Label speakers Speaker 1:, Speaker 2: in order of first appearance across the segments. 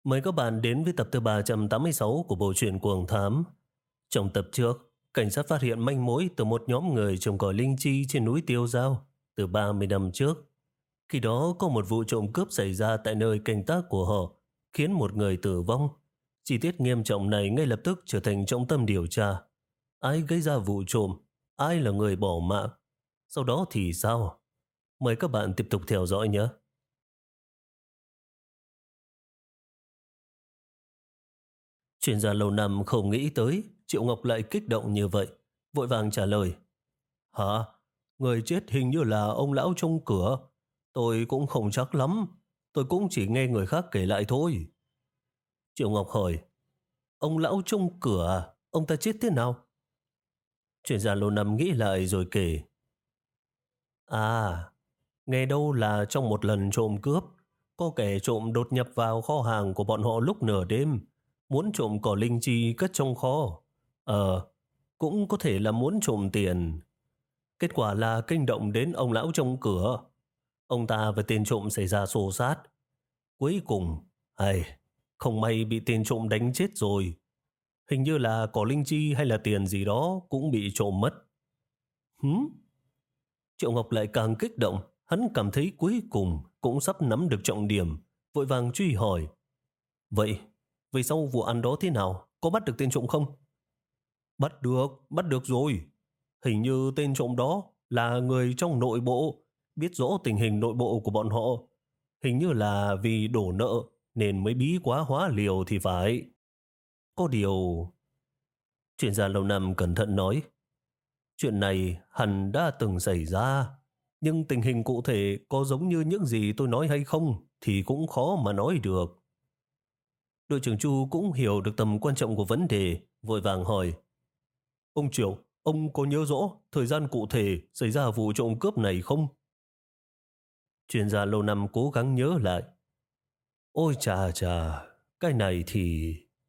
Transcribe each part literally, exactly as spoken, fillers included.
Speaker 1: Mời các bạn đến với tập thứ ba trăm tám mươi sáu của bộ truyện Cuồng Thám. Trong tập trước, cảnh sát phát hiện manh mối từ một nhóm người trồng cỏ linh chi trên núi Tiêu Dao từ ba mươi năm trước. Khi đó có một vụ trộm cướp xảy ra tại nơi canh tác của họ, khiến một người tử vong. Chi tiết nghiêm trọng này ngay lập tức trở thành trọng tâm điều tra. Ai gây ra vụ trộm? Ai là người bỏ mạng? Sau đó thì sao? Mời các bạn tiếp tục theo dõi nhé. Chuyên gia lâu năm không nghĩ tới Triệu Ngọc lại kích động như vậy, vội vàng trả lời. Hả? Người chết hình như là ông lão trong cửa. Tôi cũng không chắc lắm. Tôi cũng chỉ nghe người khác kể lại thôi. Triệu Ngọc hỏi. Ông lão trong cửa à? Ông ta chết thế nào? Chuyên gia lâu năm nghĩ lại rồi kể. À, nghe đâu là trong một lần trộm cướp, có kẻ trộm đột nhập vào kho hàng của bọn họ lúc nửa đêm, muốn trộm cỏ linh chi cất trong kho. Ờ, cũng có thể là muốn trộm tiền. Kết quả là kinh động đến ông lão trong cửa. Ông ta và tên trộm xảy ra xô xát. Cuối cùng, hay, không may bị tên trộm đánh chết rồi. Hình như là cỏ linh chi hay là tiền gì đó cũng bị trộm mất. Hửm? Triệu Ngọc lại càng kích động. Hắn cảm thấy cuối cùng cũng sắp nắm được trọng điểm, vội vàng truy hỏi. Vậy, về sau vụ án đó thế nào? Có bắt được tên trộm không? Bắt được, bắt được rồi. Hình như tên trộm đó là người trong nội bộ, biết rõ tình hình nội bộ của bọn họ. Hình như là vì đổ nợ nên mới bí quá hóa liều thì phải. Có điều... Chuyên gia lâu năm cẩn thận nói. Chuyện này hẳn đã từng xảy ra, nhưng tình hình cụ thể có giống như những gì tôi nói hay không thì cũng khó mà nói được. Đội trưởng Chu cũng hiểu được tầm quan trọng của vấn đề, vội vàng hỏi. Ông Triệu, ông có nhớ rõ thời gian cụ thể xảy ra vụ trộm cướp này không? Chuyên gia lâu năm cố gắng nhớ lại. Ôi chà chà, cái này thì...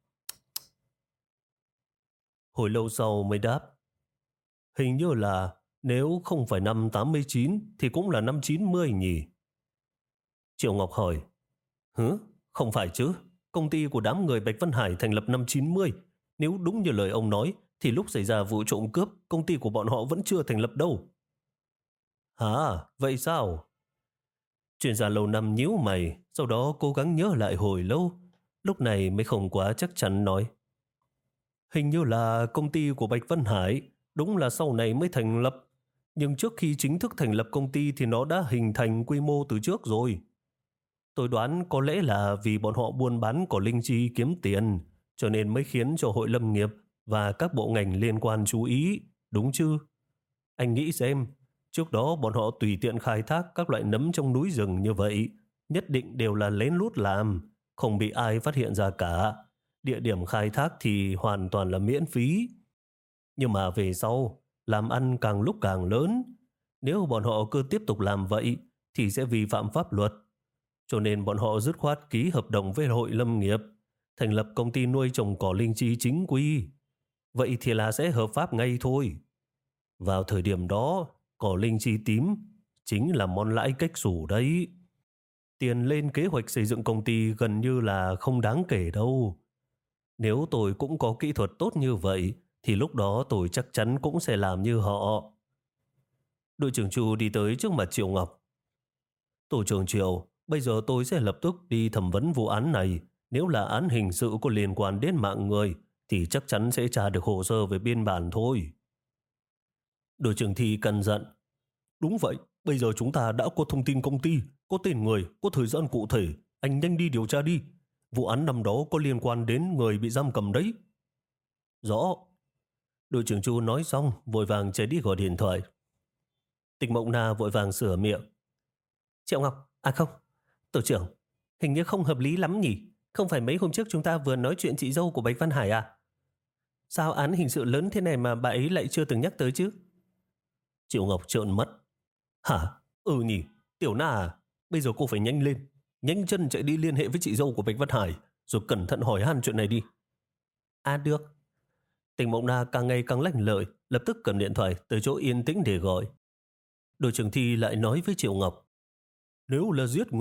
Speaker 1: Hồi lâu sau mới đáp. Hình như là nếu không phải năm tám mươi chín thì cũng là năm chín mươi nhỉ? Triệu Ngọc hỏi. Hứ? Không phải chứ. Công ty của đám người Bạch Văn Hải thành lập năm chín mươi. Nếu đúng như lời ông nói thì lúc xảy ra vụ trộm cướp công ty của bọn họ vẫn chưa thành lập đâu. Hả? Vậy sao? Chuyên gia lâu năm nhíu mày, sau đó cố gắng nhớ lại hồi lâu. Lúc này mới không quá chắc chắn nói. Hình như là công ty của Bạch Văn Hải đúng là sau này mới thành lập. Nhưng trước khi chính thức thành lập công ty thì nó đã hình thành quy mô từ trước rồi. Tôi đoán có lẽ là vì bọn họ buôn bán cỏ linh chi kiếm tiền, cho nên mới khiến cho Hội Lâm nghiệp và các bộ ngành liên quan chú ý, đúng chứ? Anh nghĩ xem, trước đó bọn họ tùy tiện khai thác các loại nấm trong núi rừng như vậy, nhất định đều là lén lút làm, không bị ai phát hiện ra cả. Địa điểm khai thác thì hoàn toàn là miễn phí. Nhưng mà về sau, làm ăn càng lúc càng lớn. Nếu bọn họ cứ tiếp tục làm vậy thì sẽ vi phạm pháp luật. Cho nên bọn họ dứt khoát ký hợp đồng với Hội Lâm nghiệp, thành lập công ty nuôi trồng cỏ linh chi chính quy. Vậy thì là sẽ hợp pháp ngay thôi. Vào thời điểm đó, cỏ linh chi tím chính là món lãi cách xù đấy. Tiền lên kế hoạch xây dựng công ty gần như là không đáng kể đâu. Nếu tôi cũng có kỹ thuật tốt như vậy thì lúc đó tôi chắc chắn cũng sẽ làm như họ. Đội trưởng Chu đi tới trước mặt Triệu Ngọc. Tổ trưởng Triệu, bây giờ tôi sẽ lập tức đi thẩm vấn vụ án này. Nếu là án hình sự có liên quan đến mạng người thì chắc chắn sẽ tra được hồ sơ về biên bản thôi. Đội trưởng Thi căn dặn. Đúng vậy, bây giờ chúng ta đã có thông tin công ty, có tên người, có thời gian cụ thể. Anh nhanh đi điều tra đi. Vụ án năm đó có liên quan đến người bị giam cầm đấy. Rõ. Đội trưởng Chu nói xong, vội vàng chạy đi gọi điện thoại. Tịch Mộng Na vội vàng sửa miệng. Triệu Ngọc, à không, tổ trưởng, hình như không hợp lý lắm nhỉ. Không phải mấy hôm trước chúng ta vừa nói chuyện chị dâu của Bạch Văn Hải à? Sao án hình sự lớn thế này mà bà ấy lại chưa từng nhắc tới chứ? Triệu Ngọc trợn mắt. Hả? Ừ nhỉ, Tiểu Na à, bây giờ cô phải nhanh lên. Nhanh chân chạy đi liên hệ với chị dâu của Bạch Văn Hải, rồi cẩn thận hỏi han chuyện này đi. À được. Tình Mộng Na càng ngày càng lanh lợi, lập tức cầm điện thoại tới chỗ yên tĩnh để gọi. Đội trưởng Thi lại nói với Triệu Ngọc. Nếu là giết người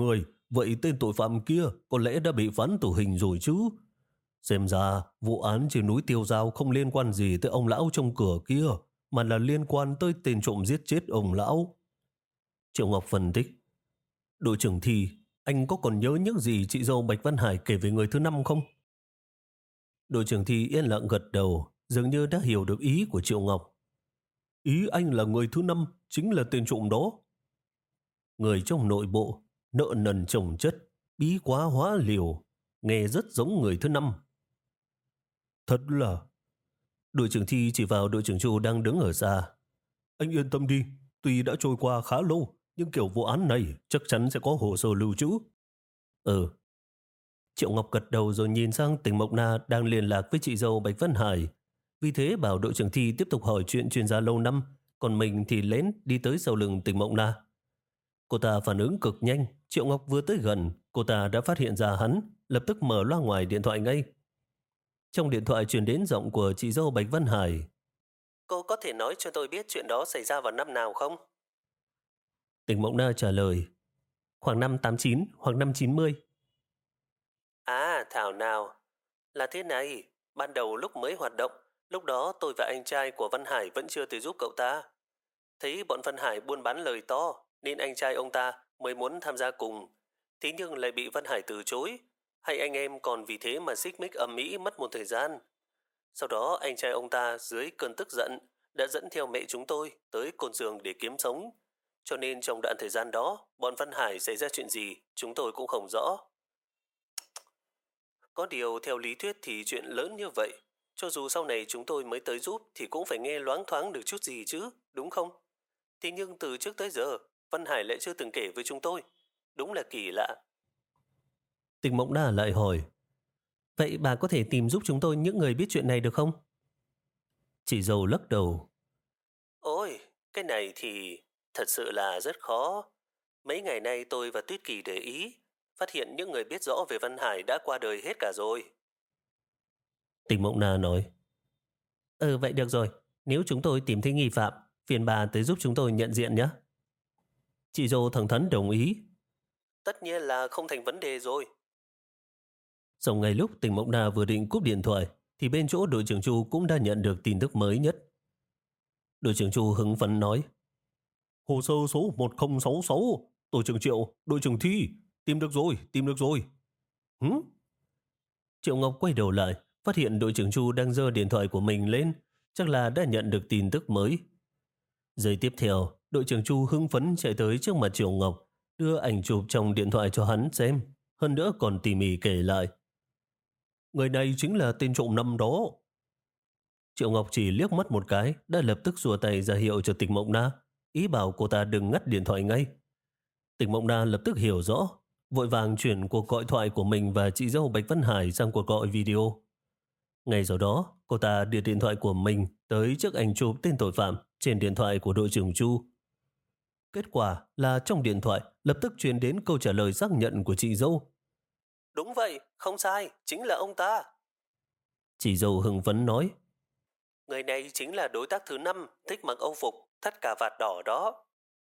Speaker 1: vậy tên tội phạm kia có lẽ đã bị phán tử hình rồi chứ. Xem ra vụ án trên núi Tiêu Dao không liên quan gì tới ông lão trong cửa kia, mà là liên quan tới tên trộm giết chết ông lão. Triệu Ngọc phân tích. Đội trưởng Thi, anh có còn nhớ những gì chị dâu Bạch Văn Hải kể về người thứ năm không? Đội trưởng Thi yên lặng gật đầu, dường như đã hiểu được ý của Triệu Ngọc. Ý anh là người thứ năm chính là tên trộm đó. Người trong nội bộ, nợ nần chồng chất, bí quá hóa liều, nghe rất giống người thứ năm. Thật là... Đội trưởng Thi chỉ vào đội trưởng Chu đang đứng ở xa. Anh yên tâm đi, tuy đã trôi qua khá lâu, nhưng kiểu vụ án này chắc chắn sẽ có hồ sơ lưu trữ. Ừ. Triệu Ngọc gật đầu rồi nhìn sang Tỉnh Mộc Na đang liên lạc với chị dâu Bạch Văn Hải. Vì thế bảo đội trưởng Thi tiếp tục hỏi chuyện chuyên gia lâu năm, còn mình thì lén đi tới sau lưng Tỉnh Mộc Na. Cô ta phản ứng cực nhanh, Triệu Ngọc vừa tới gần, cô ta đã phát hiện ra hắn, lập tức mở loa ngoài điện thoại ngay. Trong điện thoại truyền đến giọng của chị dâu Bạch Văn Hải. Cô có thể nói cho tôi biết chuyện đó xảy ra vào năm nào không? Tỉnh Mộng Na trả lời. Khoảng năm tám chín hoặc năm chín mươi. À, thảo nào. Là thế này, ban đầu lúc mới hoạt động, lúc đó tôi và anh trai của Văn Hải vẫn chưa tới giúp cậu ta. Thấy bọn Văn Hải buôn bán lời to, nên anh trai ông ta mới muốn tham gia cùng. Thế nhưng lại bị Văn Hải từ chối. Hai anh em còn vì thế mà xích mích ầm ĩ mất một thời gian. Sau đó anh trai ông ta dưới cơn tức giận đã dẫn theo mẹ chúng tôi tới Cồn Dường để kiếm sống. Cho nên trong đoạn thời gian đó, bọn Văn Hải xảy ra chuyện gì chúng tôi cũng không rõ. Có điều theo lý thuyết thì chuyện lớn như vậy, cho dù sau này chúng tôi mới tới giúp thì cũng phải nghe loáng thoáng được chút gì chứ, đúng không? Thế nhưng từ trước tới giờ, Văn Hải lại chưa từng kể với chúng tôi. Đúng là kỳ lạ. Tình Mộng Na lại hỏi, vậy bà có thể tìm giúp chúng tôi những người biết chuyện này được không? Chị dâu lắc đầu. Ôi, cái này thì thật sự là rất khó. Mấy ngày nay tôi và Tuyết Kỳ để ý, phát hiện những người biết rõ về Văn Hải đã qua đời hết cả rồi. Tình Mộng Na nói, Ừ vậy được rồi, nếu chúng tôi tìm thấy nghi phạm, phiền bà tới giúp chúng tôi nhận diện nhé. Chị dâu thẳng thắn đồng ý. Tất nhiên là không thành vấn đề rồi. Sau ngay lúc Tình Mộng Na vừa định cúp điện thoại, thì bên chỗ đội trưởng Chu cũng đã nhận được tin tức mới nhất. Đội trưởng Chu hứng phấn nói, hồ sơ số một không sáu sáu, đội trưởng Triệu, đội trưởng Thi, tìm được rồi, tìm được rồi. Hứ? Triệu Ngọc quay đầu lại, phát hiện đội trưởng Chu đang giơ điện thoại của mình lên, chắc là đã nhận được tin tức mới. Giây tiếp theo, đội trưởng Chu hưng phấn chạy tới trước mặt Triệu Ngọc, đưa ảnh chụp trong điện thoại cho hắn xem, hơn nữa còn tỉ mỉ kể lại. Người này chính là tên trộm năm đó. Triệu Ngọc chỉ liếc mắt một cái, đã lập tức xua tay ra hiệu cho Tịch Mộng Na, ý bảo cô ta đừng ngắt điện thoại ngay. Tịch Mộng Na lập tức hiểu rõ, vội vàng chuyển cuộc gọi thoại của mình và chị dâu Bạch Văn Hải sang cuộc gọi video. Ngay sau đó, cô ta đưa điện thoại của mình tới chiếc ảnh chụp tên tội phạm trên điện thoại của đội trưởng Chu. Kết quả là trong điện thoại lập tức truyền đến câu trả lời xác nhận của chị dâu. Đúng vậy, không sai, chính là ông ta. Chị dâu hưng phấn nói, người này chính là đối tác thứ năm, thích mặc âu phục, thắt cà vạt đỏ đó.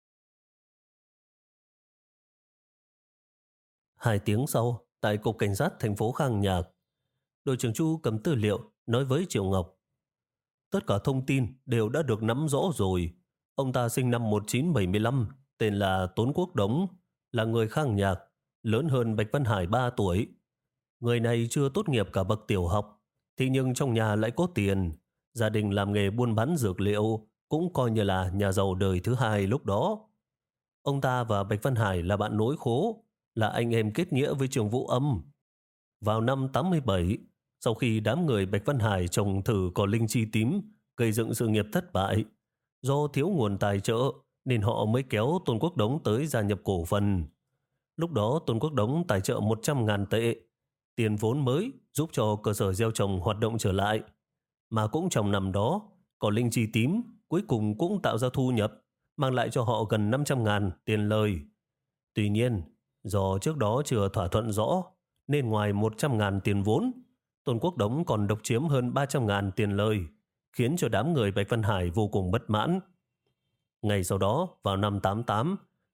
Speaker 1: Hai tiếng sau, tại cục cảnh sát thành phố Khang Nhạc, đội trưởng Chu cầm tư liệu nói với Triệu Ngọc. Tất cả thông tin đều đã được nắm rõ rồi. Ông ta sinh năm một nghìn chín trăm bảy mươi lăm, tên là Tốn Quốc Đống, là người Khang Nhạc, lớn hơn Bạch Văn Hải ba tuổi. Người này chưa tốt nghiệp cả bậc tiểu học, thế nhưng trong nhà lại có tiền. Gia đình làm nghề buôn bán dược liệu, cũng coi như là nhà giàu đời thứ hai lúc đó. Ông ta và Bạch Văn Hải là bạn nối khố, là anh em kết nghĩa với Trường Vũ Âm. Vào năm tám mươi bảy, sau khi đám người Bạch Văn Hải trồng thử cỏ linh chi tím, gây dựng sự nghiệp thất bại, do thiếu nguồn tài trợ nên họ mới kéo Tôn Quốc Đống tới gia nhập cổ phần. Lúc đó Tôn Quốc Đống tài trợ một trăm ngàn tệ, tiền vốn mới giúp cho cơ sở gieo trồng hoạt động trở lại. Mà cũng trong năm đó, cỏ linh chi tím cuối cùng cũng tạo ra thu nhập, mang lại cho họ gần năm trăm ngàn tiền lời. Tuy nhiên, do trước đó chưa thỏa thuận rõ, nên ngoài một trăm ngàn tiền vốn, Tôn Quốc Đống còn độc chiếm hơn ba trăm ngàn tiền lời, khiến cho đám người Bạch Văn Hải vô cùng bất mãn. Ngày sau đó, vào năm tám tám,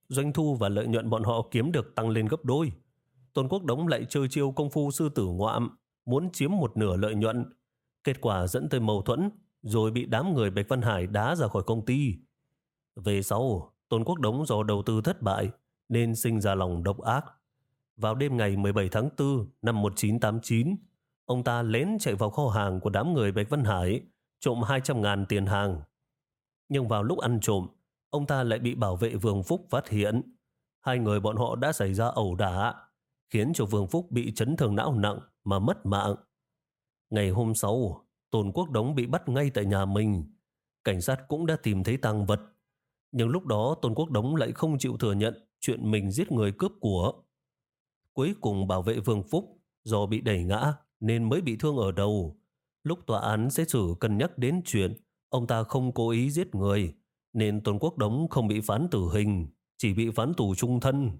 Speaker 1: doanh thu và lợi nhuận bọn họ kiếm được tăng lên gấp đôi. Tôn Quốc Đống lại chơi chiêu công phu sư tử ngoạm, muốn chiếm một nửa lợi nhuận. Kết quả dẫn tới mâu thuẫn, rồi bị đám người Bạch Văn Hải đá ra khỏi công ty. Về sau, Tôn Quốc Đống do đầu tư thất bại nên sinh ra lòng độc ác. Vào đêm ngày mười bảy tháng tư năm một nghìn chín trăm tám mươi chín, ông ta lén chạy vào kho hàng của đám người Bạch Văn Hải, trộm hai trăm ngàn tiền hàng. Nhưng vào lúc ăn trộm, ông ta lại bị bảo vệ Vương Phúc phát hiện. Hai người bọn họ đã xảy ra ẩu đả, khiến cho Vương Phúc bị chấn thương não nặng mà mất mạng. Ngày hôm sau, Tôn Quốc Đống bị bắt ngay tại nhà mình. Cảnh sát cũng đã tìm thấy tang vật. Nhưng lúc đó Tôn Quốc Đống lại không chịu thừa nhận chuyện mình giết người cướp của. Cuối cùng bảo vệ Vương Phúc do bị đẩy ngã nên mới bị thương ở đầu. Lúc tòa án xét xử cân nhắc đến chuyện ông ta không cố ý giết người, nên Tôn Quốc Đống không bị phán tử hình, chỉ bị phán tù chung thân.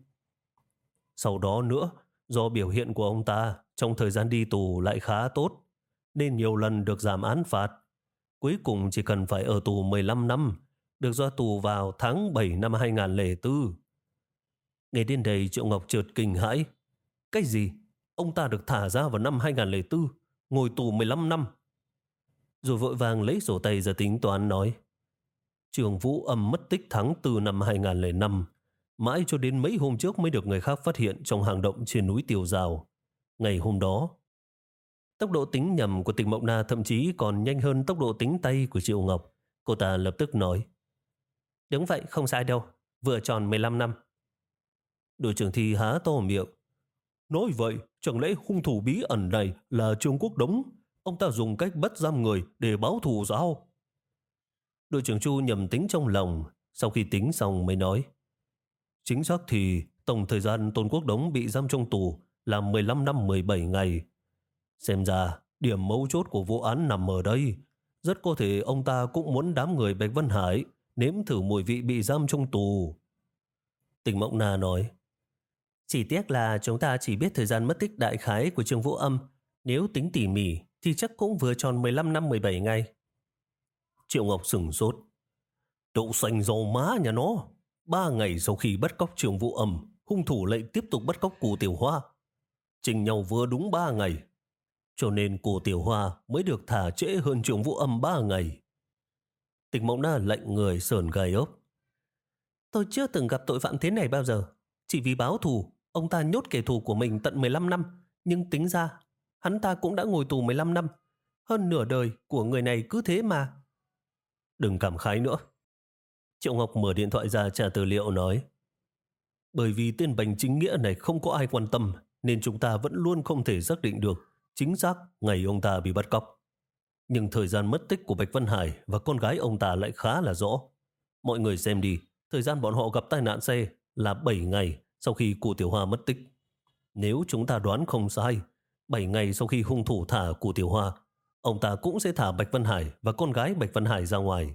Speaker 1: Sau đó nữa, do biểu hiện của ông ta trong thời gian đi tù lại khá tốt, nên nhiều lần được giảm án phạt. Cuối cùng chỉ cần phải ở tù mười lăm năm, được ra tù vào tháng bảy năm hai nghìn không trăm lẻ bốn. Nghe đến đây Triệu Ngọc chợt kinh hãi. Cái gì? Ông ta được thả ra vào năm hai nghìn không trăm lẻ bốn, ngồi tù mười lăm năm. Rồi vội vàng lấy sổ tay ra tính toán nói. Trường Vũ Âm mất tích tháng tư năm hai nghìn không trăm lẻ năm, mãi cho đến mấy hôm trước mới được người khác phát hiện trong hang động trên núi Tiêu Dao. Ngày hôm đó, tốc độ tính nhầm của Tịch Mộng Na thậm chí còn nhanh hơn tốc độ tính tay của Triệu Ngọc. Cô ta lập tức nói. Đúng vậy, không sai đâu, vừa tròn mười lăm năm. Đội trưởng Thi há to miệng. Nói vậy, chẳng lẽ hung thủ bí ẩn này là Trương Quốc Đống? Ông ta dùng cách bắt giam người để báo thù sao? Đội trưởng Chu nhầm tính trong lòng, sau khi tính xong mới nói. Chính xác thì tổng thời gian Tôn Quốc Đống bị giam trong tù là mười lăm năm mười bảy ngày. Xem ra, điểm mấu chốt của vụ án nằm ở đây. Rất có thể ông ta cũng muốn đám người Bạch Văn Hải nếm thử mùi vị bị giam trong tù. Tịch Mộng Na nói. Chỉ tiếc là chúng ta chỉ biết thời gian mất tích đại khái của Trương Vũ Âm. Nếu tính tỉ mỉ thì chắc cũng vừa tròn mười lăm năm mười bảy ngày. Triệu Ngọc sửng sốt. Đậu xanh dầu má nhà nó. Ba ngày sau khi bắt cóc Trương Vũ Âm, hung thủ lại tiếp tục bắt cóc cô Tiểu Hoa. Chênh nhau vừa đúng ba ngày. Cho nên cô Tiểu Hoa mới được thả trễ hơn Trương Vũ Âm ba ngày. Tịch Mộng Na lạnh người sờn gai ốc. Tôi chưa từng gặp tội phạm thế này bao giờ. Chỉ vì báo thù, ông ta nhốt kẻ thù của mình tận mười lăm năm. Nhưng tính ra, hắn ta cũng đã ngồi tù mười lăm năm. Hơn nửa đời của người này cứ thế mà. Đừng cảm khái nữa. Triệu Ngọc mở điện thoại ra trả tư liệu nói. Bởi vì tên bành chính nghĩa này không có ai quan tâm, nên chúng ta vẫn luôn không thể xác định được chính xác ngày ông ta bị bắt cóc. Nhưng thời gian mất tích của Bạch Văn Hải và con gái ông ta lại khá là rõ. Mọi người xem đi, thời gian bọn họ gặp tai nạn xe là bảy ngày sau khi cụ Tiểu Hoa mất tích. Nếu chúng ta đoán không sai, bảy ngày sau khi hung thủ thả cụ Tiểu Hoa, ông ta cũng sẽ thả Bạch Văn Hải và con gái Bạch Văn Hải ra ngoài.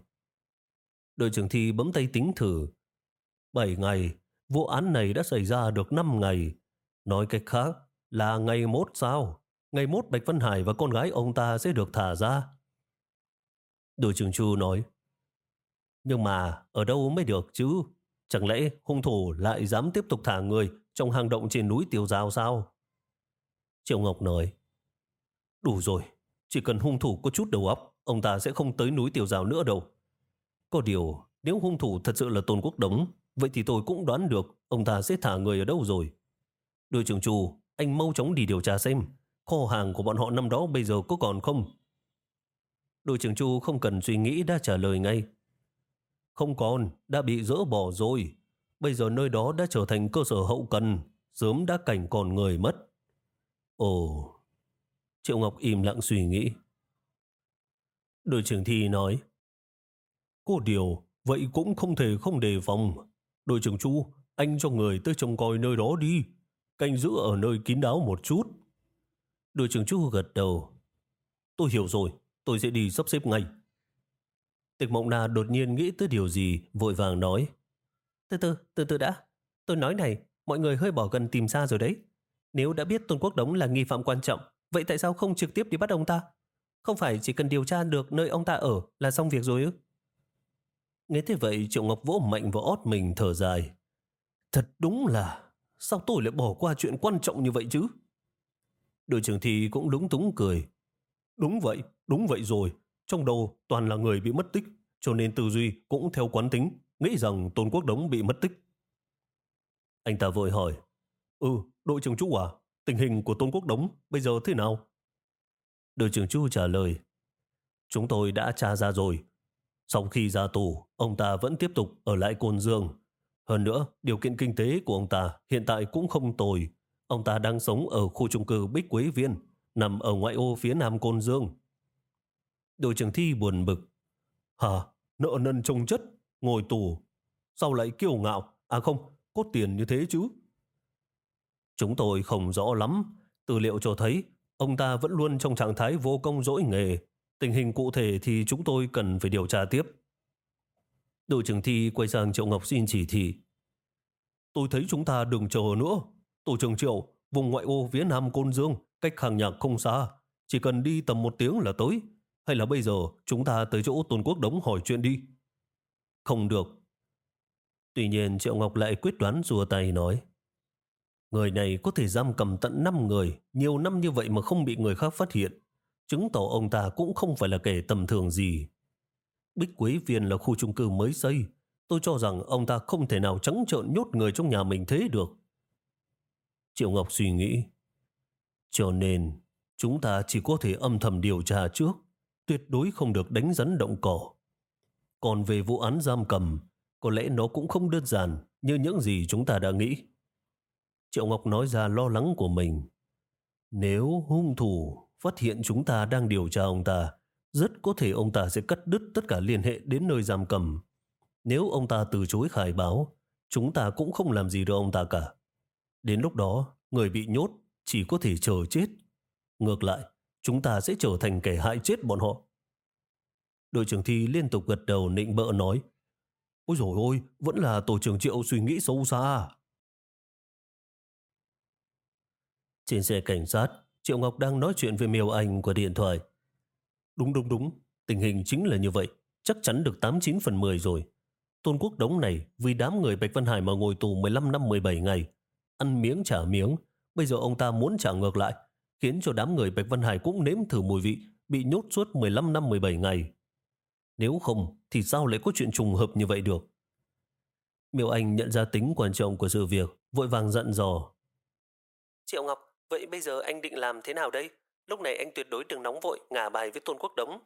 Speaker 1: Đội trưởng Thi bấm tay tính thử. bảy ngày, vụ án này đã xảy ra được năm ngày. Nói cách khác là ngày mốt sao? Ngày mốt Bạch Văn Hải và con gái ông ta sẽ được thả ra. Đội trưởng Chu nói. Nhưng mà ở đâu mới được chứ? Chẳng lẽ hung thủ lại dám tiếp tục thả người trong hang động trên núi Tiêu Dao sao? Triệu Ngọc nói. Đủ rồi, chỉ cần hung thủ có chút đầu óc, ông ta sẽ không tới núi Tiêu Dao nữa đâu. Có điều, nếu hung thủ thật sự là Tôn Quốc Đống, vậy thì tôi cũng đoán được ông ta sẽ thả người ở đâu rồi. Đội trưởng Chu, anh mau chóng đi điều tra xem kho hàng của bọn họ năm đó bây giờ có còn không? Đội trưởng Chu không cần suy nghĩ đã trả lời ngay. Không còn, đã bị dỡ bỏ rồi. Bây giờ nơi đó đã trở thành cơ sở hậu cần, sớm đã cảnh còn người mất. Ồ, Triệu Ngọc im lặng suy nghĩ. Đội trưởng Thi nói. Có điều, vậy cũng không thể không đề phòng. Đội trưởng Chu, anh cho người tới trông coi nơi đó đi. Canh giữ ở nơi kín đáo một chút. Đội trưởng Chu gật đầu. Tôi hiểu rồi, tôi sẽ đi sắp xếp ngay. Tịch Mộng Na đột nhiên nghĩ tới điều gì, vội vàng nói. Từ từ, từ từ đã. Tôi nói này, mọi người hơi bỏ gần tìm xa rồi đấy. Nếu đã biết Tôn Quốc Đống là nghi phạm quan trọng, vậy tại sao không trực tiếp đi bắt ông ta? Không phải chỉ cần điều tra được nơi ông ta ở là xong việc rồi ư? Nghe thế vậy, Triệu Ngọc vỗ mạnh vào ót mình thở dài. Thật đúng là, sao tôi lại bỏ qua chuyện quan trọng như vậy chứ? Đội trưởng Thi cũng lúng túng cười. Đúng vậy, đúng vậy rồi. Trong đầu toàn là người bị mất tích, cho nên tư duy cũng theo quán tính, nghĩ rằng Tôn Quốc Đống bị mất tích. Anh ta vội hỏi, Ừ, đội trưởng Chu à, tình hình của Tôn Quốc Đống bây giờ thế nào? Đội trưởng Chu trả lời, chúng tôi đã tra ra rồi. Sau khi ra tù, ông ta vẫn tiếp tục ở lại Côn Dương. Hơn nữa, điều kiện kinh tế của ông ta hiện tại cũng không tồi. Ông ta đang sống ở khu chung cư Bích Quế Viên, nằm ở ngoại ô phía nam Côn Dương. Đội trưởng Thi buồn bực. Hả? Nợ nần chồng chất, ngồi tù. Sao lại kiêu ngạo? À không, có tiền như thế chứ? Chúng tôi không rõ lắm. Tư liệu cho thấy ông ta vẫn luôn trong trạng thái vô công dỗi nghề. Tình hình cụ thể thì chúng tôi cần phải điều tra tiếp. Đội trưởng Thi quay sang Triệu Ngọc xin chỉ thị. Tôi thấy chúng ta đừng chờ nữa. Tổ trưởng Triệu, vùng ngoại ô phía nam Côn Dương, cách Hàng Nhạc không xa. Chỉ cần đi tầm một tiếng là tới. Hay là bây giờ chúng ta tới chỗ Tôn Quốc Đống hỏi chuyện đi? Không được. Tuy nhiên Triệu Ngọc lại quyết đoán rùa tay nói. Người này có thể giam cầm tận năm người, nhiều năm như vậy mà không bị người khác phát hiện. Chứng tỏ ông ta cũng không phải là kẻ tầm thường gì. Bích Quế Viên là khu chung cư mới xây. Tôi cho rằng ông ta không thể nào trắng trợn nhốt người trong nhà mình thế được. Triệu Ngọc suy nghĩ. Cho nên, chúng ta chỉ có thể âm thầm điều tra trước. Tuyệt đối không được đánh rắn động cỏ. Còn về vụ án giam cầm, có lẽ nó cũng không đơn giản như những gì chúng ta đã nghĩ. Triệu Ngọc nói ra lo lắng của mình. Nếu hung thủ phát hiện chúng ta đang điều tra ông ta, rất có thể ông ta sẽ cắt đứt tất cả liên hệ đến nơi giam cầm. Nếu ông ta từ chối khai báo, chúng ta cũng không làm gì được ông ta cả. Đến lúc đó, người bị nhốt chỉ có thể chờ chết. Ngược lại, chúng ta sẽ trở thành kẻ hại chết bọn họ. Đội trưởng Thi liên tục gật đầu nịnh bợ nói, ôi dồi ôi, vẫn là tổ trưởng Triệu suy nghĩ sâu xa. Trên xe cảnh sát, Triệu Ngọc đang nói chuyện với Miêu Anh qua điện thoại. Đúng đúng đúng, tình hình chính là như vậy, chắc chắn được tám chín phần mười rồi. Tôn Quốc Đống này vì đám người Bạch Văn Hải mà ngồi tù mười lăm năm mười bảy ngày. Ăn miếng trả miếng, bây giờ ông ta muốn trả ngược lại, khiến cho đám người Bạch Văn Hải cũng nếm thử mùi vị bị nhốt suốt mười lăm năm mười bảy ngày. Nếu không thì sao lại có chuyện trùng hợp như vậy được? Miêu Anh nhận ra tính quan trọng của sự việc, vội vàng dặn dò. Triệu Ngọc, vậy bây giờ anh định làm thế nào đây? Lúc này anh tuyệt đối đừng nóng vội ngả bài với Tôn Quốc Đống.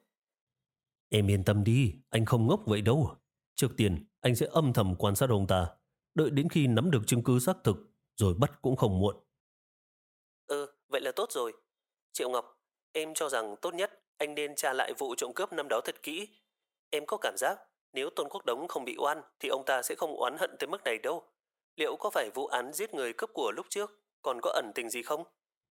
Speaker 1: Em yên tâm đi, anh không ngốc vậy đâu. Trước tiên, anh sẽ âm thầm quan sát ông ta, đợi đến khi nắm được chứng cứ xác thực, rồi bắt cũng không muộn. Ừ, vậy là tốt rồi. Triệu Ngọc, em cho rằng tốt nhất anh nên tra lại vụ trộm cướp năm đó thật kỹ. Em có cảm giác nếu Tôn Quốc Đống không bị oan thì ông ta sẽ không oán hận tới mức này đâu. Liệu có phải vụ án giết người cướp của lúc trước còn có ẩn tình gì không?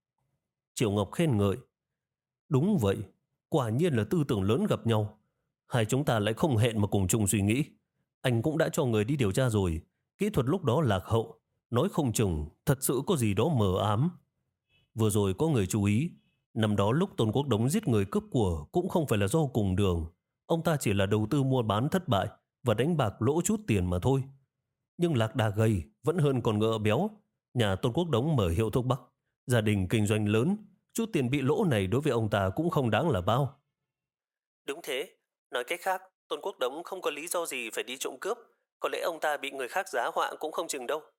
Speaker 1: Triệu Ngọc khen ngợi. Đúng vậy, quả nhiên là tư tưởng lớn gặp nhau. Hai chúng ta lại không hẹn mà cùng chung suy nghĩ. Anh cũng đã cho người đi điều tra rồi. Kỹ thuật lúc đó lạc hậu. Nói không chừng thật sự có gì đó mờ ám. Vừa rồi có người chú ý. Năm đó lúc Tôn Quốc Đống giết người cướp của cũng không phải là do cùng đường. Ông ta chỉ là đầu tư mua bán thất bại và đánh bạc lỗ chút tiền mà thôi. Nhưng lạc đà gầy vẫn hơn con ngựa béo. Nhà Tôn Quốc Đống mở hiệu thuốc bắc. Gia đình kinh doanh lớn. Chút tiền bị lỗ này đối với ông ta cũng không đáng là bao. Đúng thế. Nói cách khác, Tôn Quốc Đống không có lý do gì phải đi trộm cướp. Có lẽ ông ta bị người khác giá họa cũng không chừng đâu.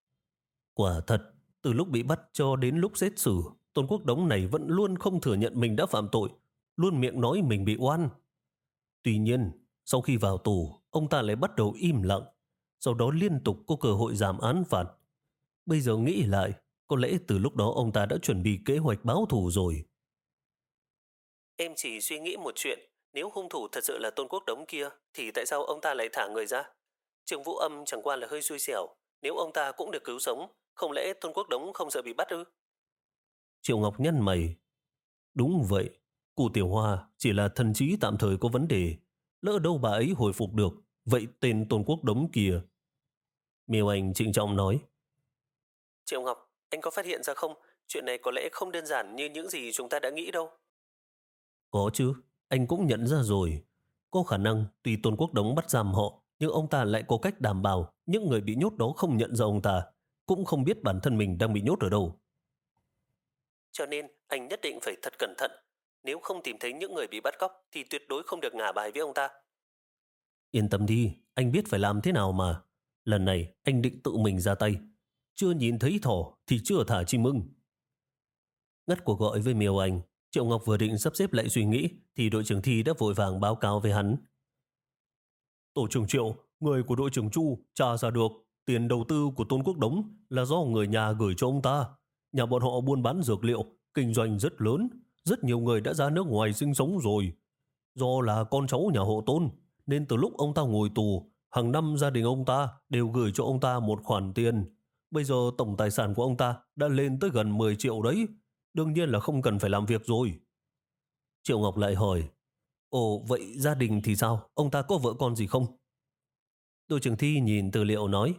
Speaker 1: Quả thật, từ lúc bị bắt cho đến lúc xét xử, Tôn Quốc Đống này vẫn luôn không thừa nhận mình đã phạm tội, luôn miệng nói mình bị oan. Tuy nhiên, sau khi vào tù, ông ta lại bắt đầu im lặng, sau đó liên tục có cơ hội giảm án phạt. Bây giờ nghĩ lại, có lẽ từ lúc đó ông ta đã chuẩn bị kế hoạch báo thù rồi. Em chỉ suy nghĩ một chuyện, nếu hung thủ thật sự là Tôn Quốc Đống kia, thì tại sao ông ta lại thả người ra? Trường Vũ Âm chẳng qua là hơi xui xẻo, nếu ông ta cũng được cứu sống, không lẽ Tôn Quốc Đống không sợ bị bắt ư? Triệu Ngọc nhăn mày. Đúng vậy, cụ Tiểu Hoa chỉ là thần trí tạm thời có vấn đề. Lỡ đâu bà ấy hồi phục được, vậy tên Tôn Quốc Đống kia. Miêu Anh trịnh trọng nói. Triệu Ngọc, anh có phát hiện ra không? Chuyện này có lẽ không đơn giản như những gì chúng ta đã nghĩ đâu. Có chứ, anh cũng nhận ra rồi. Có khả năng tuy Tôn Quốc Đống bắt giam họ, nhưng ông ta lại có cách đảm bảo những người bị nhốt đó không nhận ra ông ta, cũng không biết bản thân mình đang bị nhốt ở đâu. Cho nên anh nhất định phải thật cẩn thận. Nếu không tìm thấy những người bị bắt cóc thì tuyệt đối không được ngả bài với ông ta. Yên tâm đi, anh biết phải làm thế nào mà. Lần này anh định tự mình ra tay. Chưa nhìn thấy thỏ thì chưa thả chim ưng. Ngắt cuộc gọi với Miêu Anh, Triệu Ngọc vừa định sắp xếp lại suy nghĩ thì đội trưởng Thi đã vội vàng báo cáo với hắn. Tổ trưởng Triệu, người của đội trưởng Chu tra ra được tiền đầu tư của Tôn Quốc Đống là do người nhà gửi cho ông ta. Nhà bọn họ buôn bán dược liệu, kinh doanh rất lớn, rất nhiều người đã ra nước ngoài sinh sống rồi. Do là con cháu nhà họ Tôn, nên từ lúc ông ta ngồi tù, hàng năm gia đình ông ta đều gửi cho ông ta một khoản tiền. Bây giờ tổng tài sản của ông ta đã lên tới gần mười triệu đấy. Đương nhiên là không cần phải làm việc rồi. Triệu Ngọc lại hỏi, ồ vậy gia đình thì sao? Ông ta có vợ con gì không? Đội trưởng Thi nhìn tư liệu nói,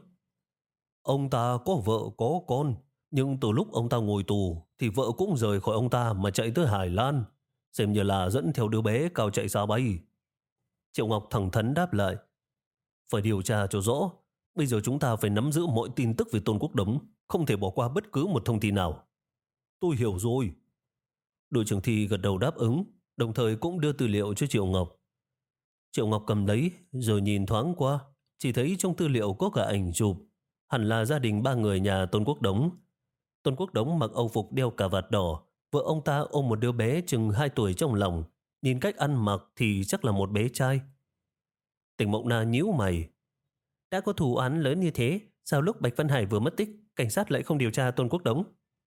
Speaker 1: ông ta có vợ có con, nhưng từ lúc ông ta ngồi tù thì vợ cũng rời khỏi ông ta mà chạy tới Hải Lan, xem như là dẫn theo đứa bé cao chạy xa bay. Triệu Ngọc thẳng thắn đáp lại, phải điều tra cho rõ. Bây giờ chúng ta phải nắm giữ mọi tin tức về Tôn Quốc Đống, không thể bỏ qua bất cứ một thông tin nào. Tôi hiểu rồi. Đội trưởng Thi gật đầu đáp ứng, đồng thời cũng đưa tư liệu cho Triệu Ngọc. Triệu Ngọc cầm lấy rồi nhìn thoáng qua, chỉ thấy trong tư liệu có cả ảnh chụp, hẳn là gia đình ba người nhà Tôn Quốc Đống. Tôn Quốc Đống mặc âu phục đeo cà vạt đỏ, vợ ông ta ôm một đứa bé chừng hai tuổi trong lòng, nhìn cách ăn mặc thì chắc là một bé trai. Tỉnh Mộng Na nhíu mày. Đã có thù án lớn như thế, sao lúc Bạch Văn Hải vừa mất tích, cảnh sát lại không điều tra Tôn Quốc Đống?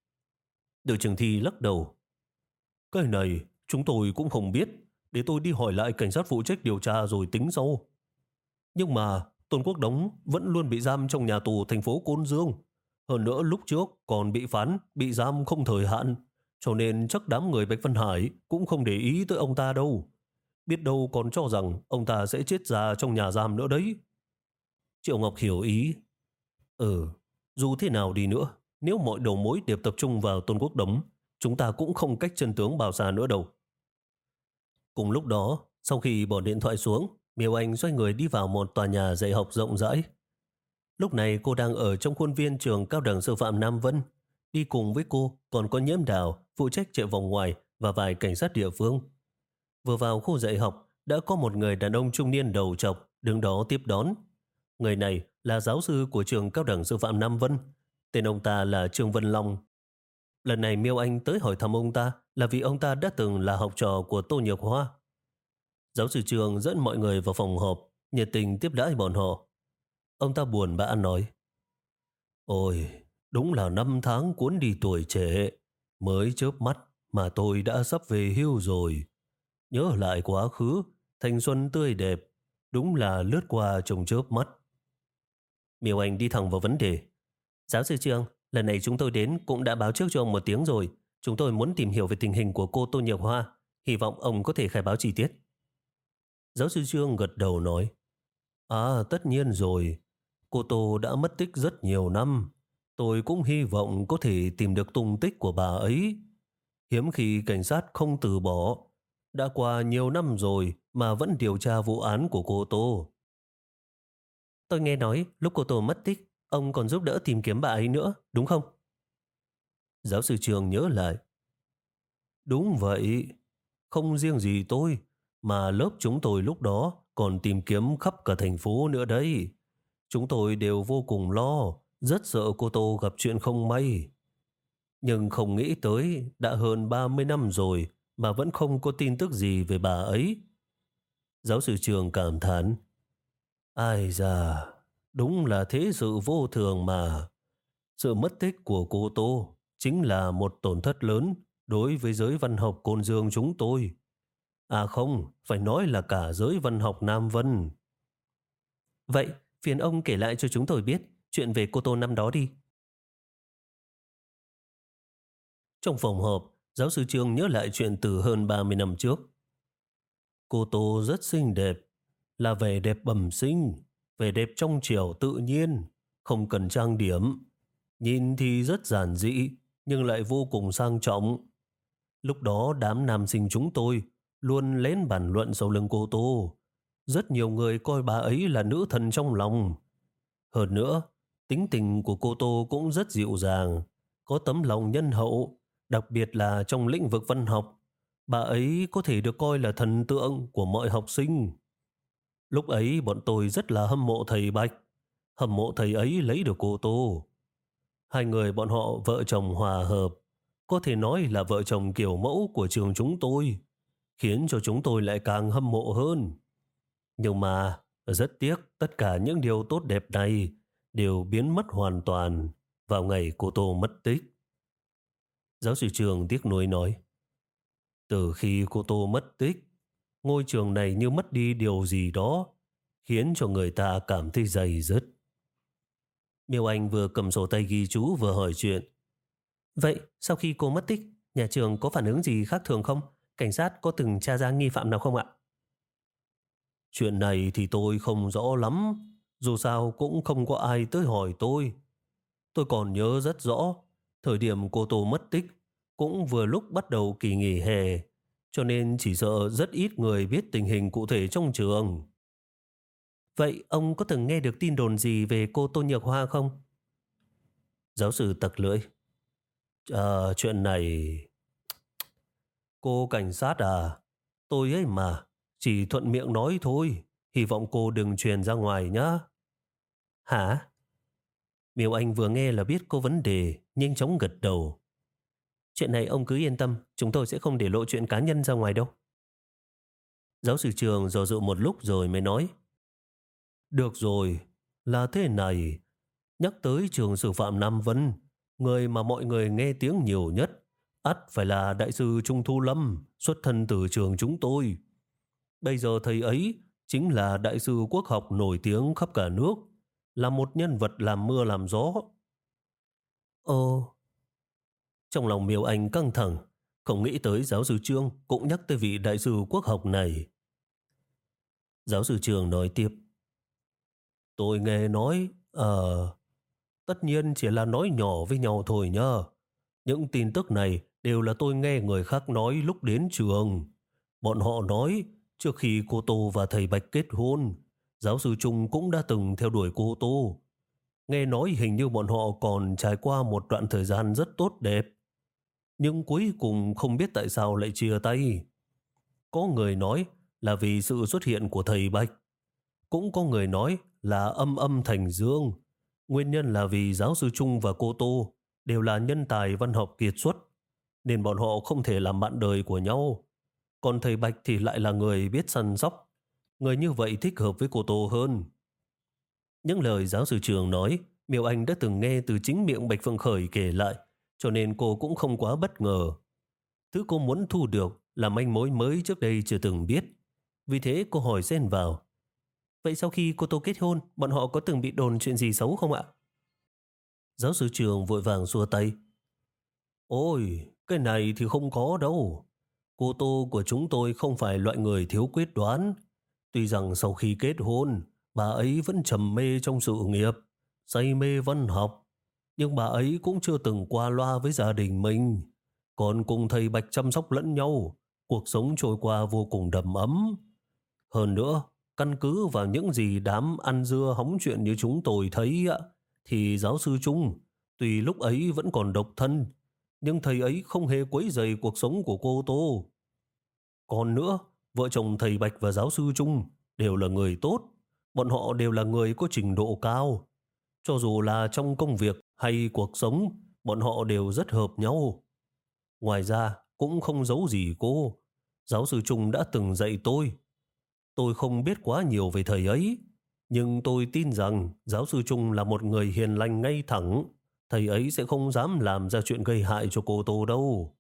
Speaker 1: Đội trưởng Thi lắc đầu. Cái này chúng tôi cũng không biết, để tôi đi hỏi lại cảnh sát phụ trách điều tra rồi tính sau. Nhưng mà Tôn Quốc Đống vẫn luôn bị giam trong nhà tù thành phố Côn Dương. Hơn nữa lúc trước còn bị phán bị giam không thời hạn, cho nên chắc đám người Bạch Văn Hải cũng không để ý tới ông ta đâu. Biết đâu còn cho rằng ông ta sẽ chết già trong nhà giam nữa đấy. Triệu Ngọc hiểu ý. Ừ, dù thế nào đi nữa, nếu mọi đầu mối đều tập trung vào Tôn Quốc Đống, chúng ta cũng không cách chân tướng bao xa nữa đâu. Cùng lúc đó, sau khi bỏ điện thoại xuống, Miêu Anh xoay người đi vào một tòa nhà dạy học rộng rãi. Lúc này cô đang ở trong khuôn viên trường cao đẳng sư phạm Nam Vân. Đi cùng với cô còn có Nhiễm Đào, phụ trách chạy vòng ngoài và vài cảnh sát địa phương. Vừa vào khu dạy học, đã có một người đàn ông trung niên đầu trọc đứng đó tiếp đón. Người này là giáo sư của trường cao đẳng sư phạm Nam Vân. Tên ông ta là Trương Vân Long. Lần này Miêu Anh tới hỏi thăm ông ta là vì ông ta đã từng là học trò của Tô Nhược Hoa. Giáo sư Trương dẫn mọi người vào phòng họp, nhiệt tình tiếp đãi bọn họ. Ông ta buồn bã nói, ôi, đúng là năm tháng cuốn đi tuổi trẻ, mới chớp mắt mà tôi đã sắp về hưu rồi. Nhớ lại quá khứ, thanh xuân tươi đẹp, đúng là lướt qua trong chớp mắt. Miêu Anh đi thẳng vào vấn đề. Giáo sư Trương, lần này chúng tôi đến cũng đã báo trước cho ông một tiếng rồi. Chúng tôi muốn tìm hiểu về tình hình của cô Tô Nhược Hoa. Hy vọng ông có thể khai báo chi tiết. Giáo sư Trương gật đầu nói, à tất nhiên rồi. Cô Tô đã mất tích rất nhiều năm. Tôi cũng hy vọng có thể tìm được tung tích của bà ấy. Hiếm khi cảnh sát không từ bỏ. Đã qua nhiều năm rồi mà vẫn điều tra vụ án của cô Tô. Tôi nghe nói lúc cô Tô mất tích, ông còn giúp đỡ tìm kiếm bà ấy nữa, đúng không? Giáo sư Trường nhớ lại. Đúng vậy. Không riêng gì tôi, mà lớp chúng tôi lúc đó còn tìm kiếm khắp cả thành phố nữa đấy. Chúng tôi đều vô cùng lo, rất sợ cô Tô gặp chuyện không may. Nhưng không nghĩ tới đã hơn ba mươi năm rồi mà vẫn không có tin tức gì về bà ấy. Giáo sư Trường cảm thán. Ai da, đúng là thế sự vô thường mà. Sự mất tích của cô Tô chính là một tổn thất lớn đối với giới văn học Côn Dương chúng tôi. À không, phải nói là cả giới văn học Nam Vân. Vậy, phiền ông kể lại cho chúng tôi biết chuyện về cô Tô năm đó đi. Trong phòng họp, giáo sư Trương nhớ lại chuyện từ hơn ba mươi năm trước. Cô Tô rất xinh đẹp, là vẻ đẹp bẩm sinh, vẻ đẹp trong trẻo tự nhiên, không cần trang điểm. Nhìn thì rất giản dị, nhưng lại vô cùng sang trọng. Lúc đó đám nam sinh chúng tôi luôn lén bàn luận sau lưng cô Tô. Rất nhiều người coi bà ấy là nữ thần trong lòng. Hơn nữa, tính tình của cô Tô cũng rất dịu dàng, có tấm lòng nhân hậu, đặc biệt là trong lĩnh vực văn học. Bà ấy có thể được coi là thần tượng của mọi học sinh. Lúc ấy bọn tôi rất là hâm mộ thầy Bạch, hâm mộ thầy ấy lấy được cô Tô. Hai người bọn họ vợ chồng hòa hợp, có thể nói là vợ chồng kiểu mẫu của trường chúng tôi, khiến cho chúng tôi lại càng hâm mộ hơn. Nhưng mà rất tiếc tất cả những điều tốt đẹp này đều biến mất hoàn toàn vào ngày cô Tô mất tích. Giáo sư Trường tiếc nuối nói, từ khi cô Tô mất tích, ngôi trường này như mất đi điều gì đó, khiến cho người ta cảm thấy day dứt. Miêu Anh vừa cầm sổ tay ghi chú vừa hỏi chuyện. Vậy sau khi cô mất tích, nhà trường có phản ứng gì khác thường không? Cảnh sát có từng tra ra nghi phạm nào không ạ? Chuyện này thì tôi không rõ lắm. Dù sao cũng không có ai tới hỏi tôi. Tôi còn nhớ rất rõ, thời điểm cô Tô mất tích cũng vừa lúc bắt đầu kỳ nghỉ hè, cho nên chỉ sợ rất ít người biết tình hình cụ thể trong trường. Vậy ông có từng nghe được tin đồn gì về cô Tô Nhược Hoa không? Giáo sư tặc lưỡi. À, chuyện này... Cô cảnh sát à? Tôi ấy mà, chỉ thuận miệng nói thôi. Hy vọng cô đừng truyền ra ngoài nhá. Hả? Miêu Anh vừa nghe là biết có vấn đề, nhanh chóng gật đầu. Chuyện này ông cứ yên tâm, chúng tôi sẽ không để lộ chuyện cá nhân ra ngoài đâu. Giáo sư Trường dò dự một lúc rồi mới nói. Được rồi, là thế này. Nhắc tới trường sư phạm Nam Vân, người mà mọi người nghe tiếng nhiều nhất ắt phải là đại sư Trung Thu Lâm, xuất thân từ trường chúng tôi. Bây giờ thầy ấy chính là đại sư quốc học nổi tiếng khắp cả nước, là một nhân vật làm mưa làm gió. Ồ, trong lòng Miêu Anh căng thẳng, không nghĩ tới giáo sư Trương cũng nhắc tới vị đại sư quốc học này. Giáo sư Trương nói tiếp. Tôi nghe nói, ờ, tất nhiên chỉ là nói nhỏ với nhau thôi nhá. Những tin tức này đều là tôi nghe người khác nói lúc đến trường. Bọn họ nói trước khi cô Tô và thầy Bạch kết hôn, giáo sư Trung cũng đã từng theo đuổi cô Tô. Nghe nói hình như bọn họ còn trải qua một đoạn thời gian rất tốt đẹp. Nhưng cuối cùng không biết tại sao lại chia tay. Có người nói là vì sự xuất hiện của thầy Bạch. Cũng có người nói là âm âm thành dương. Nguyên nhân là vì giáo sư Trung và cô Tô đều là nhân tài văn học kiệt xuất, nên bọn họ không thể làm bạn đời của nhau. Còn thầy Bạch thì lại là người biết săn sóc. Người như vậy thích hợp với cô Tô hơn. Những lời giáo sư Trường nói, Miêu Anh đã từng nghe từ chính miệng Bạch Phượng Khởi kể lại, cho nên cô cũng không quá bất ngờ. Thứ cô muốn thu được là manh mối mới trước đây chưa từng biết. Vì thế cô hỏi xen vào. Vậy sau khi cô Tô kết hôn, bọn họ có từng bị đồn chuyện gì xấu không ạ? Giáo sư Trường vội vàng xua tay. Ôi, cái này thì không có đâu. Cô Tô của chúng tôi không phải loại người thiếu quyết đoán. Tuy rằng sau khi kết hôn, bà ấy vẫn trầm mê trong sự nghiệp, say mê văn học, nhưng bà ấy cũng chưa từng qua loa với gia đình mình. Còn cùng thầy Bạch chăm sóc lẫn nhau, cuộc sống trôi qua vô cùng đầm ấm. Hơn nữa, căn cứ vào những gì đám ăn dưa hóng chuyện như chúng tôi thấy ạ, thì giáo sư Trung, tuy lúc ấy vẫn còn độc thân, nhưng thầy ấy không hề quấy rầy cuộc sống của cô Tô. Còn nữa, vợ chồng thầy Bạch và giáo sư Trung đều là người tốt, bọn họ đều là người có trình độ cao. Cho dù là trong công việc hay cuộc sống, bọn họ đều rất hợp nhau. Ngoài ra, cũng không giấu gì cô, giáo sư Trung đã từng dạy tôi. Tôi không biết quá nhiều về thầy ấy, nhưng tôi tin rằng giáo sư Trung là một người hiền lành ngay thẳng. Thầy ấy sẽ không dám làm ra chuyện gây hại cho cô Tô đâu.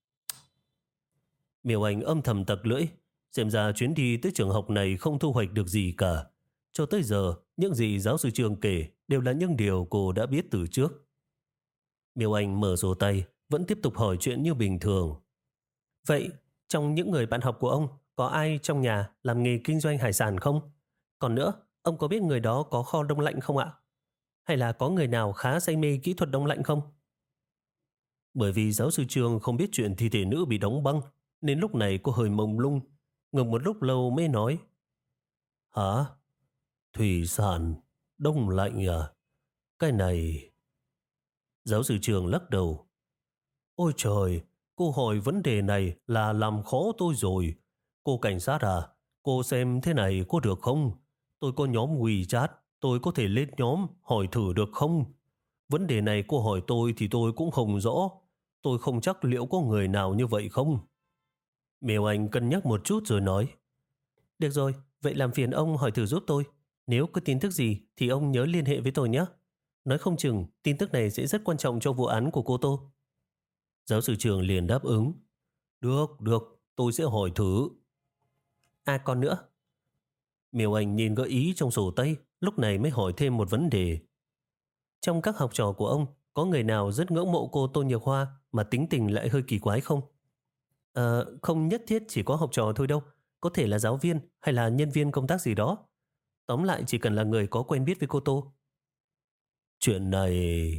Speaker 1: Miêu Anh âm thầm tặc lưỡi, xem ra chuyến đi tới trường học này không thu hoạch được gì cả. Cho tới giờ, những gì giáo sư Trường kể đều là những điều cô đã biết từ trước. Miêu Anh mở sổ tay, vẫn tiếp tục hỏi chuyện như bình thường. Vậy, trong những người bạn học của ông, có ai trong nhà làm nghề kinh doanh hải sản không? Còn nữa, ông có biết người đó có kho đông lạnh không ạ? Hay là có người nào khá say mê kỹ thuật đông lạnh không? Bởi vì giáo sư Trường không biết chuyện thi thể nữ bị đóng băng, nên lúc này cô hơi mông lung, ngừng một lúc lâu mới nói. Hả? Thủy sản, đông lạnh à? Cái này... Giáo sư trường lắc đầu. Ôi trời, cô hỏi vấn đề này là làm khó tôi rồi. Cô cảnh sát à, cô xem thế này có được không? Tôi có nhóm WeChat, tôi có thể lên nhóm hỏi thử được không? Vấn đề này cô hỏi tôi thì tôi cũng không rõ. Tôi không chắc liệu có người nào như vậy không? Mèo Anh cân nhắc một chút rồi nói. Được rồi, vậy làm phiền ông hỏi thử giúp tôi. Nếu có tin tức gì thì ông nhớ liên hệ với tôi nhé. Nói không chừng tin tức này sẽ rất quan trọng cho vụ án của cô Tô. Giáo sư trường liền đáp ứng. Được, được, tôi sẽ hỏi thử. À còn nữa. Miêu Anh nhìn gợi ý trong sổ tay, lúc này mới hỏi thêm một vấn đề. Trong các học trò của ông, có người nào rất ngưỡng mộ cô Tô Nhược Hoa mà tính tình lại hơi kỳ quái không? Ờ, không nhất thiết chỉ có học trò thôi đâu. Có thể là giáo viên hay là nhân viên công tác gì đó. Tóm lại chỉ cần là người có quen biết với cô Tô. Chuyện này...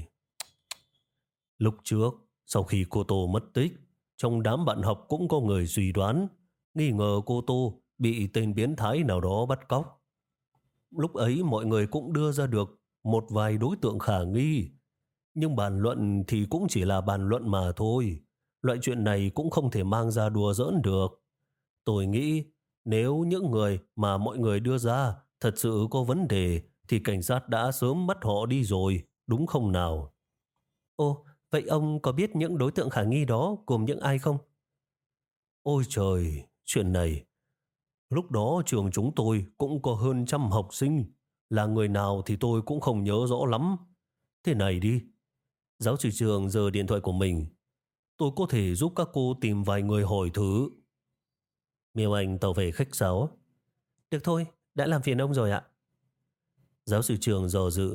Speaker 1: Lúc trước, sau khi cô Tô mất tích, trong đám bạn học cũng có người suy đoán, nghi ngờ cô Tô bị tên biến thái nào đó bắt cóc. Lúc ấy mọi người cũng đưa ra được một vài đối tượng khả nghi, nhưng bàn luận thì cũng chỉ là bàn luận mà thôi. Loại chuyện này cũng không thể mang ra đùa giỡn được. Tôi nghĩ nếu những người mà mọi người đưa ra thật sự có vấn đề thì cảnh sát đã sớm bắt họ đi rồi, đúng không nào? Ồ, vậy ông có biết những đối tượng khả nghi đó gồm những ai không? Ôi trời, chuyện này, lúc đó trường chúng tôi cũng có hơn trăm học sinh. Là người nào thì tôi cũng không nhớ rõ lắm. Thế này đi, giáo sư trường giơ điện thoại của mình. Tôi có thể giúp các cô tìm vài người hỏi thử. Miêu Anh tỏ vẻ khách sáo. Được thôi, đã làm phiền ông rồi ạ. Giáo sư trường dò dự.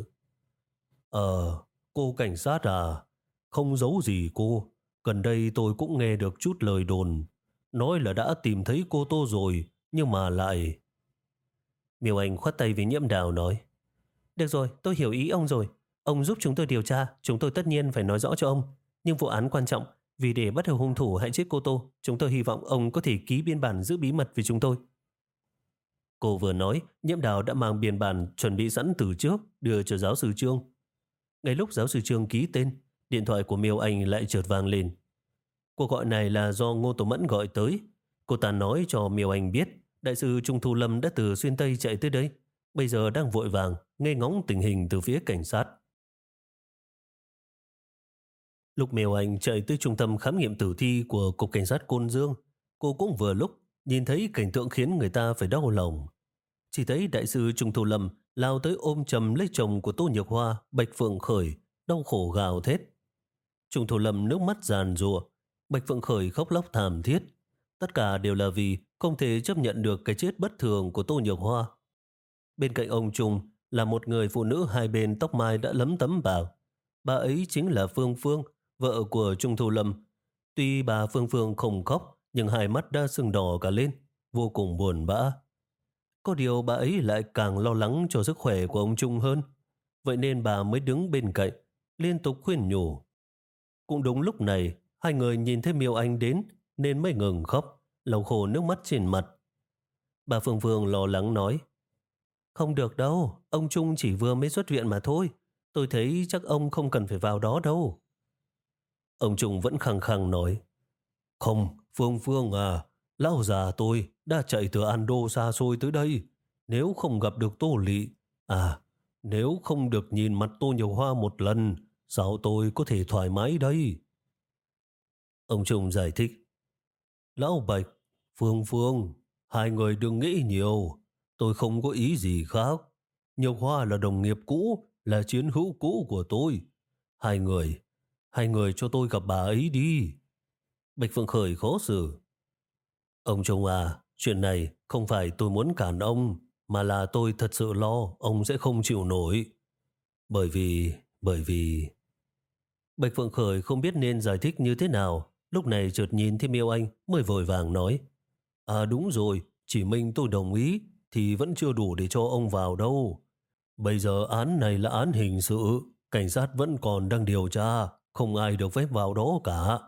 Speaker 1: Ờ, cô cảnh sát à? Không giấu gì cô. Gần đây tôi cũng nghe được chút lời đồn. Nói là đã tìm thấy cô Tô rồi, nhưng mà lại... Miêu Anh khoát tay với Nhiễm Đào nói. Được rồi, tôi hiểu ý ông rồi. Ông giúp chúng tôi điều tra, chúng tôi tất nhiên phải nói rõ cho ông. Nhưng vụ án quan trọng, vì để bắt được hung thủ hại chết cô Tô, chúng tôi hy vọng ông có thể ký biên bản giữ bí mật với chúng tôi. Cô vừa nói, Nhiễm Đào đã mang biên bản chuẩn bị sẵn từ trước đưa cho giáo sư Trương. Ngay lúc giáo sư Trương ký tên, điện thoại của Miêu Anh lại chợt vang lên. Cuộc gọi này là do Ngô Tổ Mẫn gọi tới. Cô ta nói cho Miêu Anh biết đại sư Trung Thu Lâm đã từ xuyên Tây chạy tới đây. Bây giờ đang vội vàng nghe ngóng tình hình từ phía cảnh sát. Lúc Miêu Anh chạy tới trung tâm khám nghiệm tử thi của Cục Cảnh sát Côn Dương, cô cũng vừa lúc nhìn thấy cảnh tượng khiến người ta phải đau lòng. Chỉ thấy đại sư Trung Thu Lâm lao tới ôm chầm lấy chồng của Tô Nhược Hoa, Bạch Phượng Khởi, đau khổ gào thét. Trung Thu Lâm nước mắt giàn giụa, Bạch Phượng Khởi khóc lóc thảm thiết. Tất cả đều là vì không thể chấp nhận được cái chết bất thường của Tô Nhược Hoa. Bên cạnh ông Trung là một người phụ nữ hai bên tóc mai đã lấm tấm bạc. Bà ấy chính là Phương Phương, vợ của Trung Thu Lâm. Tuy bà Phương Phương không khóc, nhưng hai mắt đã sưng đỏ cả lên, vô cùng buồn bã. Có điều bà ấy lại càng lo lắng cho sức khỏe của ông Trung hơn. Vậy nên bà mới đứng bên cạnh, liên tục khuyên nhủ. Cũng đúng lúc này, hai người nhìn thấy Miêu Anh đến nên mới ngừng khóc, lau khô nước mắt trên mặt. Bà Phương Phương lo lắng nói, không được đâu, ông Trung chỉ vừa mới xuất viện mà thôi. Tôi thấy chắc ông không cần phải vào đó đâu. Ông Trung vẫn khăng khăng nói, không, Phương Phương à, lão già tôi đã chạy từ An Đô xa xôi tới đây. Nếu không gặp được Tô Lị, à, nếu không được nhìn mặt Tô Nhiều Hoa một lần, sao tôi có thể thoải mái đây? Ông Trung giải thích, Lão Bạch, Phương Phương, hai người đừng nghĩ nhiều. Tôi không có ý gì khác. Nhiều Hoa là đồng nghiệp cũ, là chiến hữu cũ của tôi. Hai người, hai người cho tôi gặp bà ấy đi. Bạch Phượng Khởi khó xử. Ông Trung à, chuyện này không phải tôi muốn cản ông, mà là tôi thật sự lo ông sẽ không chịu nổi. Bởi vì, bởi vì... Bạch Phượng Khởi không biết nên giải thích như thế nào. Lúc này chợt nhìn thấy Miêu Anh mới vội vàng nói, à đúng rồi, chỉ mình tôi đồng ý thì vẫn chưa đủ để cho ông vào đâu. Bây giờ án này là án hình sự, cảnh sát vẫn còn đang điều tra, không ai được phép vào đó cả.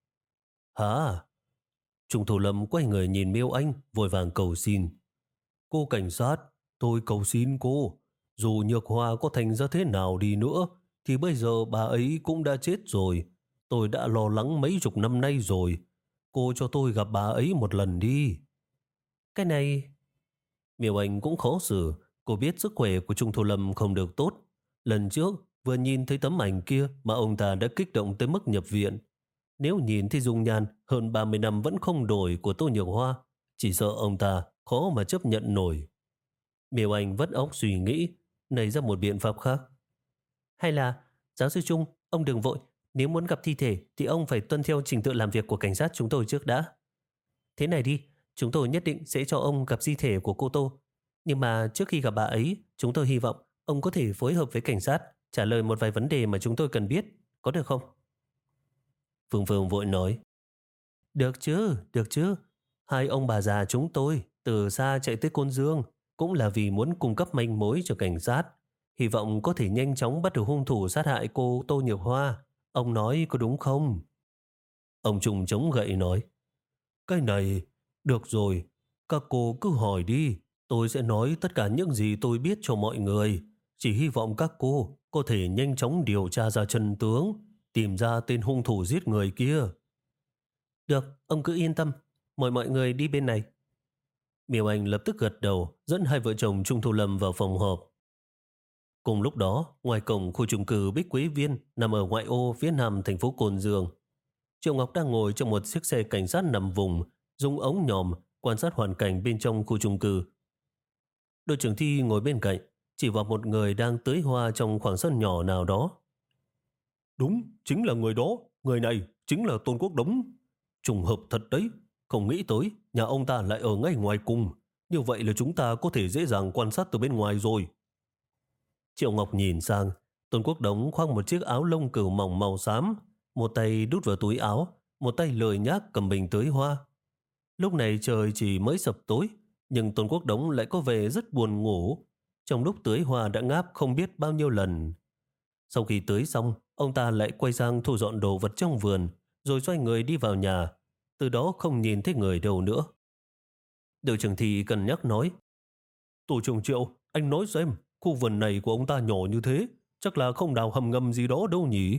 Speaker 1: Hả? Trung Thủ Lâm quay người nhìn Miêu Anh vội vàng cầu xin. Cô cảnh sát, tôi cầu xin cô, dù Nhược Hoa có thành ra thế nào đi nữa, thì bây giờ bà ấy cũng đã chết rồi. Tôi đã lo lắng mấy chục năm nay rồi. Cô cho tôi gặp bà ấy một lần đi. Cái này... Miêu Anh cũng khó xử. Cô biết sức khỏe của Trung Thu Lâm không được tốt. Lần trước, vừa nhìn thấy tấm ảnh kia mà ông ta đã kích động tới mức nhập viện. Nếu nhìn thấy dung nhan hơn ba mươi năm vẫn không đổi của Tô Nhược Hoa, chỉ sợ ông ta khó mà chấp nhận nổi. Miêu Anh vắt óc suy nghĩ, nảy ra một biện pháp khác. Hay là, giáo sư Trung, ông đừng vội. Nếu muốn gặp thi thể thì ông phải tuân theo trình tự làm việc của cảnh sát chúng tôi trước đã. Thế này đi, chúng tôi nhất định sẽ cho ông gặp di thể của cô Tô. Nhưng mà trước khi gặp bà ấy, chúng tôi hy vọng ông có thể phối hợp với cảnh sát, trả lời một vài vấn đề mà chúng tôi cần biết. Có được không? Phương Phương vội nói. Được chứ, được chứ. Hai ông bà già chúng tôi từ xa chạy tới Côn Dương cũng là vì muốn cung cấp manh mối cho cảnh sát. Hy vọng có thể nhanh chóng bắt được hung thủ sát hại cô Tô Nhược Hoa. Ông nói có đúng không? Ông Trung chống gậy nói. Cái này, được rồi, các cô cứ hỏi đi. Tôi sẽ nói tất cả những gì tôi biết cho mọi người. Chỉ hy vọng các cô có thể nhanh chóng điều tra ra chân tướng, tìm ra tên hung thủ giết người kia. Được, ông cứ yên tâm. Mời mọi người đi bên này. Miêu Anh lập tức gật đầu, dẫn hai vợ chồng Trung Thu Lâm vào phòng họp. Cùng lúc đó, ngoài cổng khu chung cư Bích Quế Viên nằm ở ngoại ô phía nam thành phố Cồn Dương, Triệu Ngọc đang ngồi trong một chiếc xe cảnh sát nằm vùng, dùng ống nhòm quan sát hoàn cảnh bên trong khu chung cư. Đội trưởng Thi ngồi bên cạnh, chỉ vào một người đang tưới hoa trong khoảng sân nhỏ nào đó. Đúng, chính là người đó. Người này chính là Tôn Quốc Đống. Trùng hợp thật đấy. Không nghĩ tới nhà ông ta lại ở ngay ngoài cùng. Như vậy là chúng ta có thể dễ dàng quan sát từ bên ngoài rồi. Triệu Ngọc nhìn sang, Tôn Quốc Đống khoác một chiếc áo lông cừu mỏng màu xám, một tay đút vào túi áo, một tay lười nhác cầm bình tưới hoa. Lúc này trời chỉ mới sập tối, nhưng Tôn Quốc Đống lại có vẻ rất buồn ngủ. Trong lúc tưới hoa đã ngáp không biết bao nhiêu lần. Sau khi tưới xong, ông ta lại quay sang thu dọn đồ vật trong vườn, rồi xoay người đi vào nhà. Từ đó không nhìn thấy người đâu nữa. Đội trưởng Thi cân nhắc nói. Tổ trưởng Triệu, anh nói xem, khu vườn này của ông ta nhỏ như thế, chắc là không đào hầm ngầm gì đó đâu nhỉ?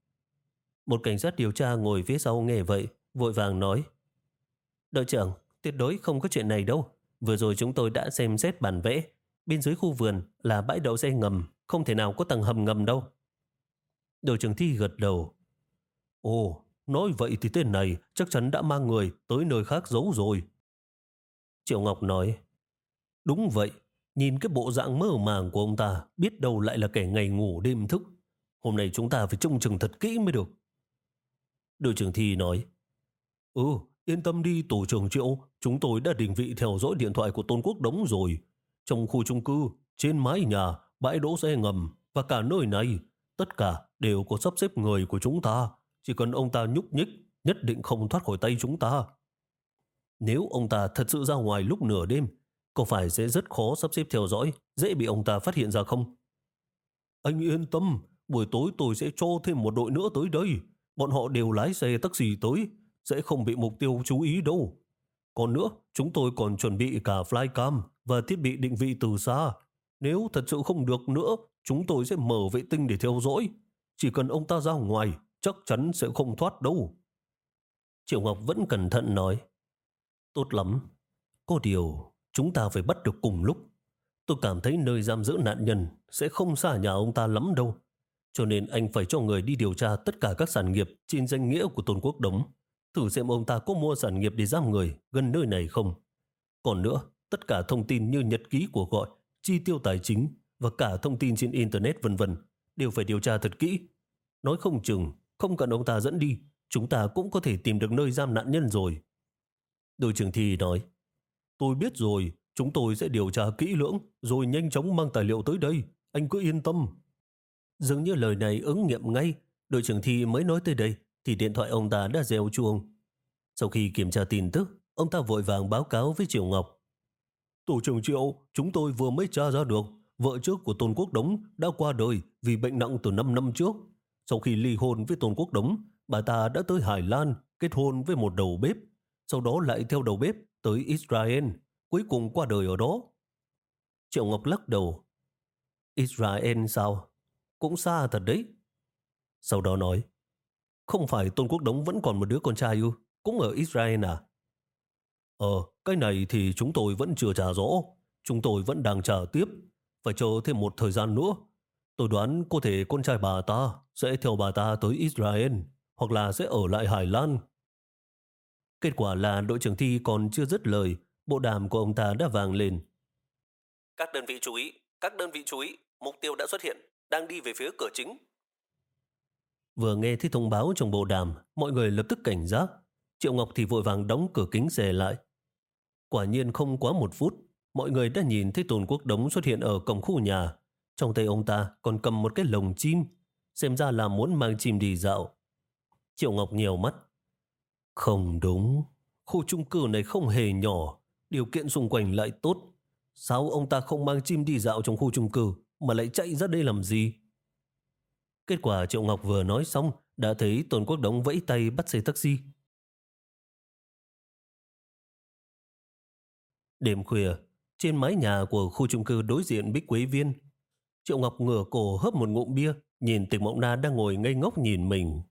Speaker 1: Một cảnh sát điều tra ngồi phía sau nghe vậy, vội vàng nói. Đội trưởng, tuyệt đối không có chuyện này đâu. Vừa rồi chúng tôi đã xem xét bản vẽ. Bên dưới khu vườn là bãi đậu xe ngầm, không thể nào có tầng hầm ngầm đâu. Đội trưởng Thi gật đầu. Ồ, nói vậy thì tên này chắc chắn đã mang người tới nơi khác giấu rồi. Triệu Ngọc nói. Đúng vậy, nhìn cái bộ dạng mơ màng của ông ta, biết đâu lại là kẻ ngày ngủ đêm thức. Hôm nay chúng ta phải trông chừng thật kỹ mới được. Đội trưởng Thi nói. Ừ, yên tâm đi tổ trưởng Triệu, chúng tôi đã định vị theo dõi điện thoại của Tôn Quốc Đống rồi. Trong khu chung cư, trên mái nhà, bãi đỗ xe ngầm và cả nơi này, tất cả đều có sắp xếp người của chúng ta. Chỉ cần ông ta nhúc nhích, nhất định không thoát khỏi tay chúng ta. Nếu ông ta thật sự ra ngoài lúc nửa đêm, có phải sẽ rất khó sắp xếp theo dõi, dễ bị ông ta phát hiện ra không? Anh yên tâm, buổi tối tôi sẽ cho thêm một đội nữa tới đây. Bọn họ đều lái xe taxi tới, sẽ không bị mục tiêu chú ý đâu. Còn nữa, chúng tôi còn chuẩn bị cả flycam và thiết bị định vị từ xa. Nếu thật sự không được nữa, chúng tôi sẽ mở vệ tinh để theo dõi. Chỉ cần ông ta ra ngoài, chắc chắn sẽ không thoát đâu. Triệu Ngọc vẫn cẩn thận nói. Tốt lắm. Có điều, chúng ta phải bắt được cùng lúc. Tôi cảm thấy nơi giam giữ nạn nhân sẽ không xa nhà ông ta lắm đâu. Cho nên anh phải cho người đi điều tra tất cả các sản nghiệp trên danh nghĩa của Tôn Quốc Đống. Thử xem ông ta có mua sản nghiệp để giam người gần nơi này không. Còn nữa, tất cả thông tin như nhật ký của gọi, chi tiêu tài chính và cả thông tin trên Internet vân vân đều phải điều tra thật kỹ. Nói không chừng, không cần ông ta dẫn đi, chúng ta cũng có thể tìm được nơi giam nạn nhân rồi. Đội trưởng Thi nói. Tôi biết rồi, chúng tôi sẽ điều tra kỹ lưỡng rồi nhanh chóng mang tài liệu tới đây. Anh cứ yên tâm. Dường như lời này ứng nghiệm ngay. Đội trưởng Thi mới nói tới đây thì điện thoại ông ta đã reo chuông. Sau khi kiểm tra tin tức, ông ta vội vàng báo cáo với Triệu Ngọc. Tổ trưởng Triệu, chúng tôi vừa mới tra ra được vợ trước của Tôn Quốc Đống đã qua đời vì bệnh nặng từ năm năm trước. Sau khi ly hôn với Tôn Quốc Đống, bà ta đã tới Hải Lan kết hôn với một đầu bếp. Sau đó lại theo đầu bếp tới Israel, cuối cùng qua đời ở đó. Triệu Ngọc lắc đầu. Israel sao? Cũng xa thật đấy. Sau đó nói, không phải Tôn Quốc Đống vẫn còn một đứa con trai ư? Cũng ở Israel à? Ờ, cái này thì chúng tôi vẫn chưa trả rõ. Chúng tôi vẫn đang trả tiếp. Phải chờ thêm một thời gian nữa. Tôi đoán có thể con trai bà ta sẽ theo bà ta tới Israel, hoặc là sẽ ở lại Hải Lan. Kết quả là đội trưởng Thi còn chưa dứt lời, bộ đàm của ông ta đã vang lên. Các đơn vị chú ý, các đơn vị chú ý, mục tiêu đã xuất hiện, đang đi về phía cửa chính. Vừa nghe thấy thông báo trong bộ đàm, mọi người lập tức cảnh giác. Triệu Ngọc thì vội vàng đóng cửa kính xe lại. Quả nhiên không quá một phút, mọi người đã nhìn thấy Tôn Quốc Đống xuất hiện ở cổng khu nhà. Trong tay ông ta còn cầm một cái lồng chim, xem ra là muốn mang chim đi dạo. Triệu Ngọc nhiều mắt. Không đúng, khu chung cư này không hề nhỏ, điều kiện xung quanh lại tốt. Sao ông ta không mang chim đi dạo trong khu chung cư mà lại chạy ra đây làm gì? Kết quả Triệu Ngọc vừa nói xong đã thấy Tôn Quốc Đống vẫy tay bắt xe taxi. Đêm khuya, trên mái nhà của khu chung cư đối diện Bích Quế Viên, Triệu Ngọc ngửa cổ hớp một ngụm bia, nhìn Tịch Mộng Na đang ngồi ngây ngốc nhìn mình.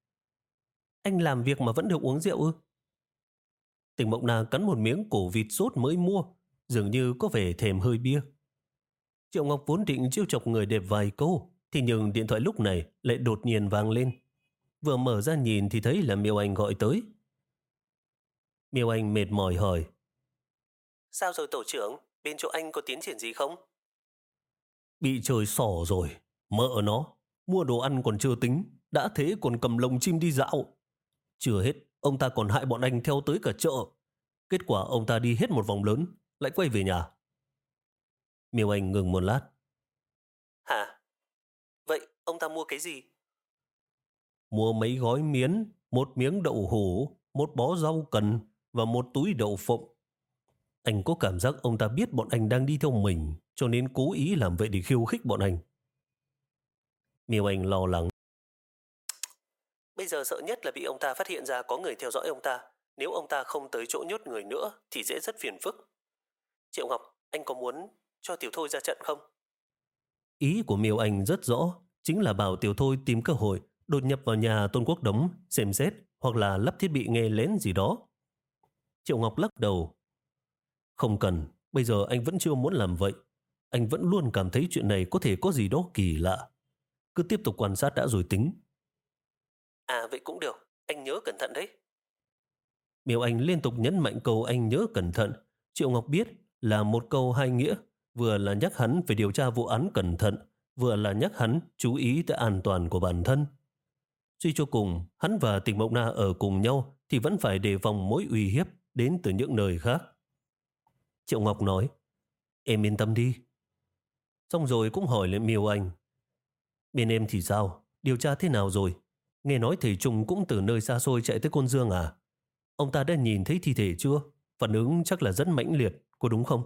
Speaker 1: Anh làm việc mà vẫn được uống rượu ư? Tịch Mộng Na cắn một miếng cổ vịt sốt mới mua, dường như có vẻ thèm hơi bia. Triệu Ngọc vốn định trêu chọc người đẹp vài câu, thì nhưng điện thoại lúc này lại đột nhiên vang lên. Vừa mở ra nhìn thì thấy là Miêu Anh gọi tới. Miêu Anh mệt mỏi hỏi, sao rồi tổ trưởng, bên chỗ anh có tiến triển gì không? Bị trời xỏ rồi, mợ nó, mua đồ ăn còn chưa tính, đã thế còn cầm lồng chim đi dạo. Chưa hết, ông ta còn hại bọn anh theo tới cả chợ. Kết quả ông ta đi hết một vòng lớn, lại quay về nhà. Miêu Anh ngừng một lát. Hả? Vậy ông ta mua cái gì? Mua mấy gói miến, một miếng đậu hũ, một bó rau cần và một túi đậu phộng. Anh có cảm giác ông ta biết bọn anh đang đi theo mình, cho nên cố ý làm vậy để khiêu khích bọn anh. Miêu Anh lo lắng. Bây giờ sợ nhất là bị ông ta phát hiện ra có người theo dõi ông ta. Nếu ông ta không tới chỗ nhốt người nữa thì sẽ rất phiền phức. Triệu Ngọc, anh có muốn cho Tiểu Thôi ra trận không? Ý của Miêu Anh rất rõ, chính là bảo Tiểu Thôi tìm cơ hội đột nhập vào nhà Tôn Quốc Đống, xem xét hoặc là lắp thiết bị nghe lén gì đó. Triệu Ngọc lắc đầu. Không cần, bây giờ anh vẫn chưa muốn làm vậy. Anh vẫn luôn cảm thấy chuyện này có thể có gì đó kỳ lạ. Cứ tiếp tục quan sát đã rồi tính. À vậy cũng được, anh nhớ cẩn thận đấy. Miêu Anh liên tục nhấn mạnh câu anh nhớ cẩn thận. Triệu Ngọc biết là một câu hai nghĩa, vừa là nhắc hắn phải điều tra vụ án cẩn thận, vừa là nhắc hắn chú ý tới an toàn của bản thân. Suy cho cùng, hắn và Tịch Mộng Na ở cùng nhau thì vẫn phải đề phòng mối uy hiếp đến từ những nơi khác. Triệu Ngọc nói, em yên tâm đi. Xong rồi cũng hỏi lại Miêu Anh, bên em thì sao? Điều tra thế nào rồi? Nghe nói thầy Trung cũng từ nơi xa xôi chạy tới Côn Dương à? Ông ta đã nhìn thấy thi thể chưa? Phản ứng chắc là rất mãnh liệt, có đúng không?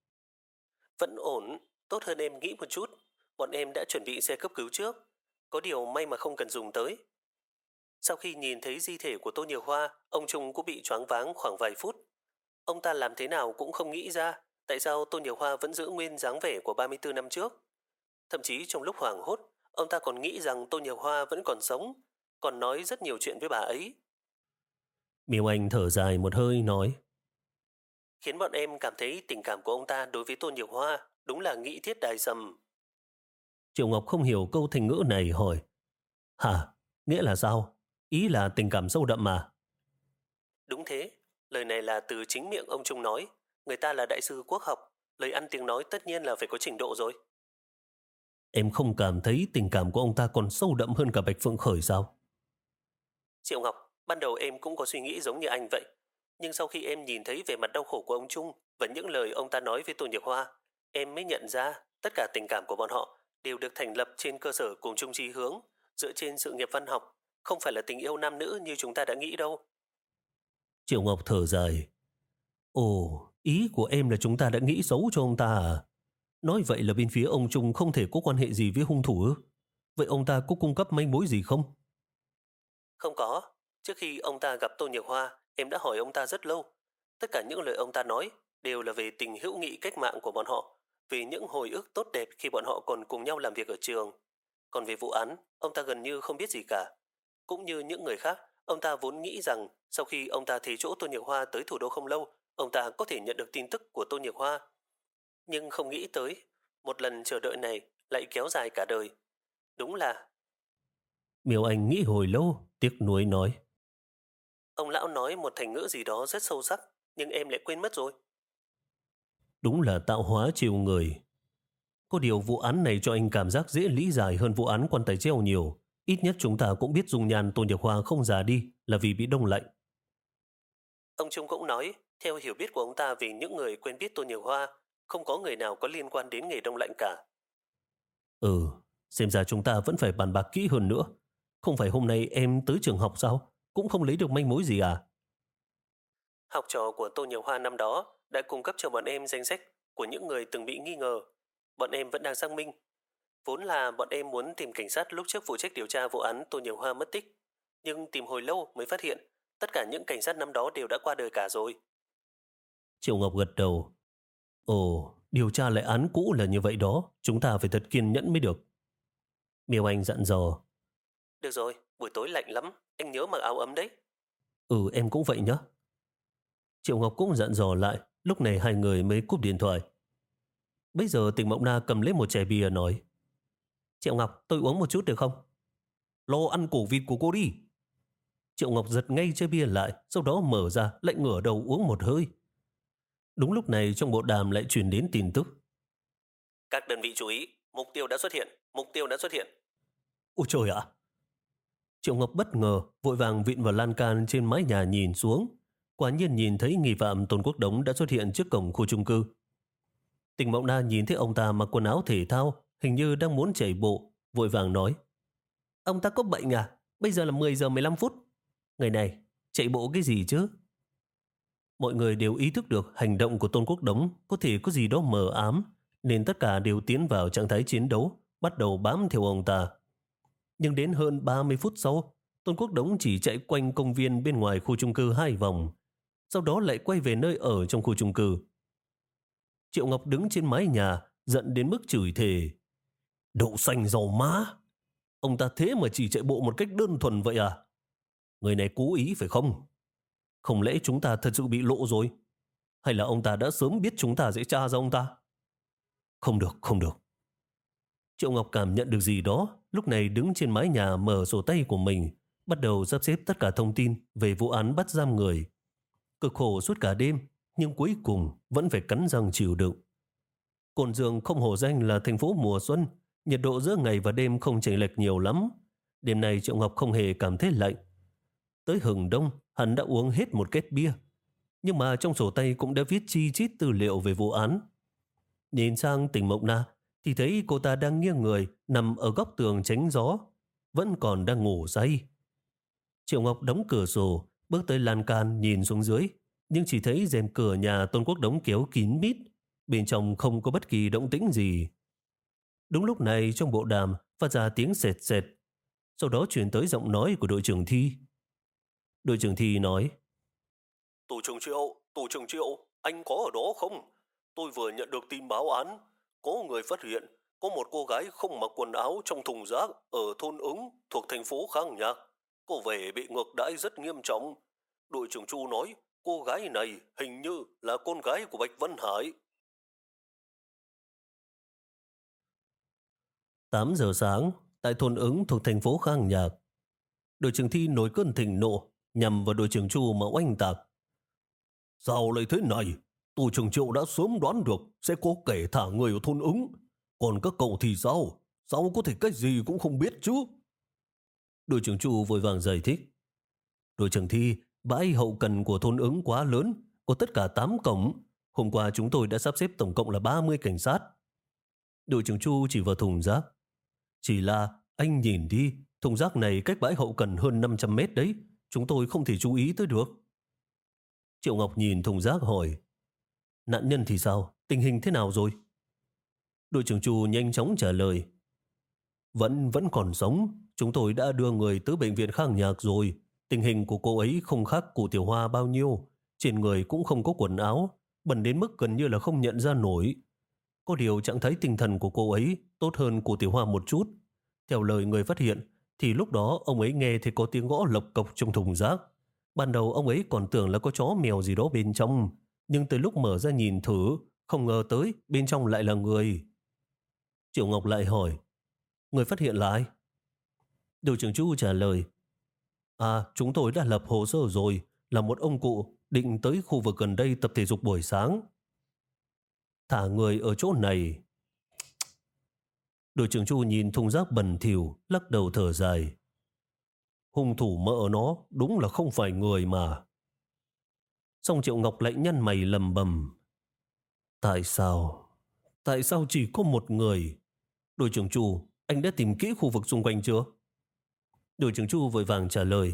Speaker 1: Vẫn ổn, tốt hơn em nghĩ một chút. Bọn em đã chuẩn bị xe cấp cứu trước. Có điều may mà không cần dùng tới. Sau khi nhìn thấy di thể của Tô Nhiều Hoa, ông Trung cũng bị choáng váng khoảng vài phút. Ông ta làm thế nào cũng không nghĩ ra tại sao Tô Nhiều Hoa vẫn giữ nguyên dáng vẻ của ba mươi tư năm trước. Thậm chí trong lúc hoảng hốt, ông ta còn nghĩ rằng Tô Nhiều Hoa vẫn còn sống, còn nói rất nhiều chuyện với bà ấy. Miêu Anh thở dài một hơi nói, khiến bọn em cảm thấy tình cảm của ông ta đối với Tô Nhiều Hoa đúng là nghĩ thiết đài sầm. Triệu Ngọc không hiểu câu thành ngữ này hỏi, hả? Nghĩa là sao? Ý là tình cảm sâu đậm mà. Đúng thế, lời này là từ chính miệng ông Trung nói. Người ta là đại sư quốc học, lời ăn tiếng nói tất nhiên là phải có trình độ rồi. Em không cảm thấy tình cảm của ông ta còn sâu đậm hơn cả Bạch Phượng Khởi sao? Triệu Ngọc, ban đầu em cũng có suy nghĩ giống như anh vậy. Nhưng sau khi em nhìn thấy vẻ mặt đau khổ của ông Trung và những lời ông ta nói với Tô Nhược Hoa, em mới nhận ra tất cả tình cảm của bọn họ đều được thành lập trên cơ sở cùng chung chí hướng, dựa trên sự nghiệp văn học, không phải là tình yêu nam nữ như chúng ta đã nghĩ đâu. Triệu Ngọc thở dài. Ồ, ý của em là chúng ta đã nghĩ xấu cho ông ta à? Nói vậy là bên phía ông Trung không thể có quan hệ gì với hung thủ ư? Vậy ông ta có cung cấp manh mối gì không? Không có. Trước khi ông ta gặp Tô Nhược Hoa, em đã hỏi ông ta rất lâu. Tất cả những lời ông ta nói đều là về tình hữu nghị cách mạng của bọn họ. vì những hồi ức tốt đẹp khi bọn họ còn cùng nhau làm việc ở trường. Còn về vụ án, ông ta gần như không biết gì cả. Cũng như những người khác, ông ta vốn nghĩ rằng sau khi ông ta thấy chỗ Tô Nhược Hoa tới thủ đô không lâu, ông ta có thể nhận được tin tức của Tô Nhược Hoa. Nhưng không nghĩ tới, một lần chờ đợi này lại kéo dài cả đời. Đúng là... Miêu Anh nghĩ hồi lâu, tiếc nuối nói. Ông lão nói một thành ngữ gì đó rất sâu sắc, nhưng em lại quên mất rồi. Đúng là tạo hóa chiều người. Có điều vụ án này cho anh cảm giác dễ lý giải hơn vụ án quan tài treo nhiều. Ít nhất chúng ta cũng biết dung nhan Tô Nhược Hoa không già đi là vì bị đông lạnh. Ông Trung cũng nói, theo hiểu biết của ông ta về những người quen biết Tô Nhược Hoa, không có người nào có liên quan đến nghề đông lạnh cả. Ừ, xem ra chúng ta vẫn phải bàn bạc kỹ hơn nữa. Không phải hôm nay em tới trường học sao? Cũng không lấy được manh mối gì à? Học trò của Tô Nhược Hoa năm đó đã cung cấp cho bọn em danh sách của những người từng bị nghi ngờ. Bọn em vẫn đang xác minh. Vốn là bọn em muốn tìm cảnh sát lúc trước phụ trách điều tra vụ án Tô Nhược Hoa mất tích. Nhưng tìm hồi lâu mới phát hiện tất cả những cảnh sát năm đó đều đã qua đời cả rồi. Triệu Ngọc gật đầu. Ồ, điều tra lại án cũ là như vậy đó. Chúng ta phải thật kiên nhẫn mới được. Miêu Anh dặn dò. Được rồi, buổi tối lạnh lắm. Anh nhớ mặc áo ấm đấy. Ừ, em cũng vậy nhé. Triệu Ngọc cũng dặn dò lại. Lúc này hai người mới cúp điện thoại. Bây giờ Tình Mộng Na cầm lấy một chai bia nói. Triệu Ngọc, tôi uống một chút được không? Lo ăn cổ vịt của cô đi. Triệu Ngọc giật ngay chai bia lại, sau đó mở ra, lại ngửa đầu uống một hơi. Đúng lúc này trong bộ đàm lại truyền đến tin tức. Các đơn vị chú ý, mục tiêu đã xuất hiện, mục tiêu đã xuất hiện. Ôi trời ạ! Triệu Ngọc bất ngờ, vội vàng vịn vào lan can trên mái nhà nhìn xuống. Quả nhiên nhìn thấy nghi phạm Tôn Quốc Đống đã xuất hiện trước cổng khu chung cư. Tình Mộng Na nhìn thấy ông ta mặc quần áo thể thao, hình như đang muốn chạy bộ, vội vàng nói. Ông ta có bệnh à? Bây giờ là mười giờ mười lăm phút. Ngày này, chạy bộ cái gì chứ? Mọi người đều ý thức được hành động của Tôn Quốc Đống có thể có gì đó mờ ám, nên tất cả đều tiến vào trạng thái chiến đấu, bắt đầu bám theo ông ta. Nhưng đến hơn ba mươi phút sau, Tôn Quốc Đống chỉ chạy quanh công viên bên ngoài khu chung cư hai vòng, sau đó lại quay về nơi ở trong khu chung cư. Triệu Ngọc đứng trên mái nhà, giận đến mức chửi thề. Đậu xanh dầu má! Ông ta thế mà chỉ chạy bộ một cách đơn thuần vậy à? Người này cố ý phải không? Không lẽ chúng ta thật sự bị lộ rồi? Hay là ông ta đã sớm biết chúng ta sẽ tra ra ông ta? Không được, không được. Triệu Ngọc cảm nhận được gì đó, lúc này đứng trên mái nhà mở sổ tay của mình, bắt đầu sắp xếp tất cả thông tin về vụ án bắt giam người. Cực khổ suốt cả đêm, nhưng cuối cùng vẫn phải cắn răng chịu đựng. Cồn Dương không hổ danh là thành phố mùa xuân, nhiệt độ giữa ngày và đêm không chênh lệch nhiều lắm. Đêm nay Triệu Ngọc không hề cảm thấy lạnh. Tới hừng đông, hắn đã uống hết một két bia. Nhưng mà trong sổ tay cũng đã viết chi chít tư liệu về vụ án. Nhìn sang Tình Mộng Na, thì thấy cô ta đang nghiêng người, nằm ở góc tường tránh gió, vẫn còn đang ngủ say. Triệu Ngọc đóng cửa sổ, bước tới lan can nhìn xuống dưới, nhưng chỉ thấy rèm cửa nhà Tôn Quốc Đống kéo kín mít, bên trong không có bất kỳ động tĩnh gì. Đúng lúc này trong bộ đàm phát ra tiếng sệt sệt, sau đó chuyển tới giọng nói của đội trưởng Thi. Đội trưởng Thi nói: Tổ trưởng Triệu, Tổ trưởng Triệu, anh có ở đó không? Tôi vừa nhận được tin báo án, có người phát hiện có một cô gái không mặc quần áo trong thùng rác ở thôn Ứng thuộc thành phố Khang Nhạc. Cô về bị ngược đãi rất nghiêm trọng. Đội trưởng Chu nói cô gái này hình như là con gái của Bạch Vân Hải. tám giờ sáng, tại thôn Ứng thuộc thành phố Khang Nhạc. Đội trưởng Thi nổi cơn thịnh nộ, nhằm vào đội trưởng Chu mà oanh tạc. Sao lại thế này? Tổ trưởng Triệu đã sớm đoán được sẽ có kẻ thả người ở thôn Ứng. Còn các cậu thì sao? Sao có thể cách gì cũng không biết chứ? Đội trưởng Chu vội vàng giải thích. Đội trưởng Thi, bãi hậu cần của thôn Ứng quá lớn, có tất cả tám cổng. Hôm qua chúng tôi đã sắp xếp tổng cộng là ba mươi cảnh sát. Đội trưởng Chu chỉ vào thùng rác. Chỉ là anh nhìn đi, thùng rác này cách bãi hậu cần hơn năm trăm mét đấy. Chúng tôi không thể chú ý tới được. Triệu Ngọc nhìn thùng rác hỏi: Nạn nhân thì sao? Tình hình thế nào rồi? Đội trưởng Chu nhanh chóng trả lời: Vẫn vẫn còn sống. Chúng tôi đã đưa người tới bệnh viện Khang Nhạc rồi. Tình hình của cô ấy không khác cụ Tiểu Hoa bao nhiêu. Trên người cũng không có quần áo, bẩn đến mức gần như là không nhận ra nổi. Có điều trạng thái tinh thần của cô ấy tốt hơn của Tiểu Hoa một chút. Theo lời người phát hiện, thì lúc đó ông ấy nghe thấy có tiếng gõ lộc cộc trong thùng rác. Ban đầu ông ấy còn tưởng là có chó mèo gì đó bên trong, nhưng tới lúc mở ra nhìn thử, không ngờ tới bên trong lại là người. Triệu Ngọc lại hỏi, người phát hiện là ai? Đội trưởng Chu trả lời, à, chúng tôi đã lập hồ sơ rồi, là một ông cụ định tới khu vực gần đây tập thể dục buổi sáng. Thả người ở chỗ này. Đội trưởng Chu nhìn thùng rác bẩn thỉu, lắc đầu thở dài. Hung thủ mợ nó đúng là không phải người mà. Xong Triệu Ngọc lại nhăn mày lầm bầm. Tại sao? Tại sao chỉ có một người? Đội trưởng Chu, anh đã tìm kỹ khu vực xung quanh chưa? Đội trưởng Chu vội vàng trả lời.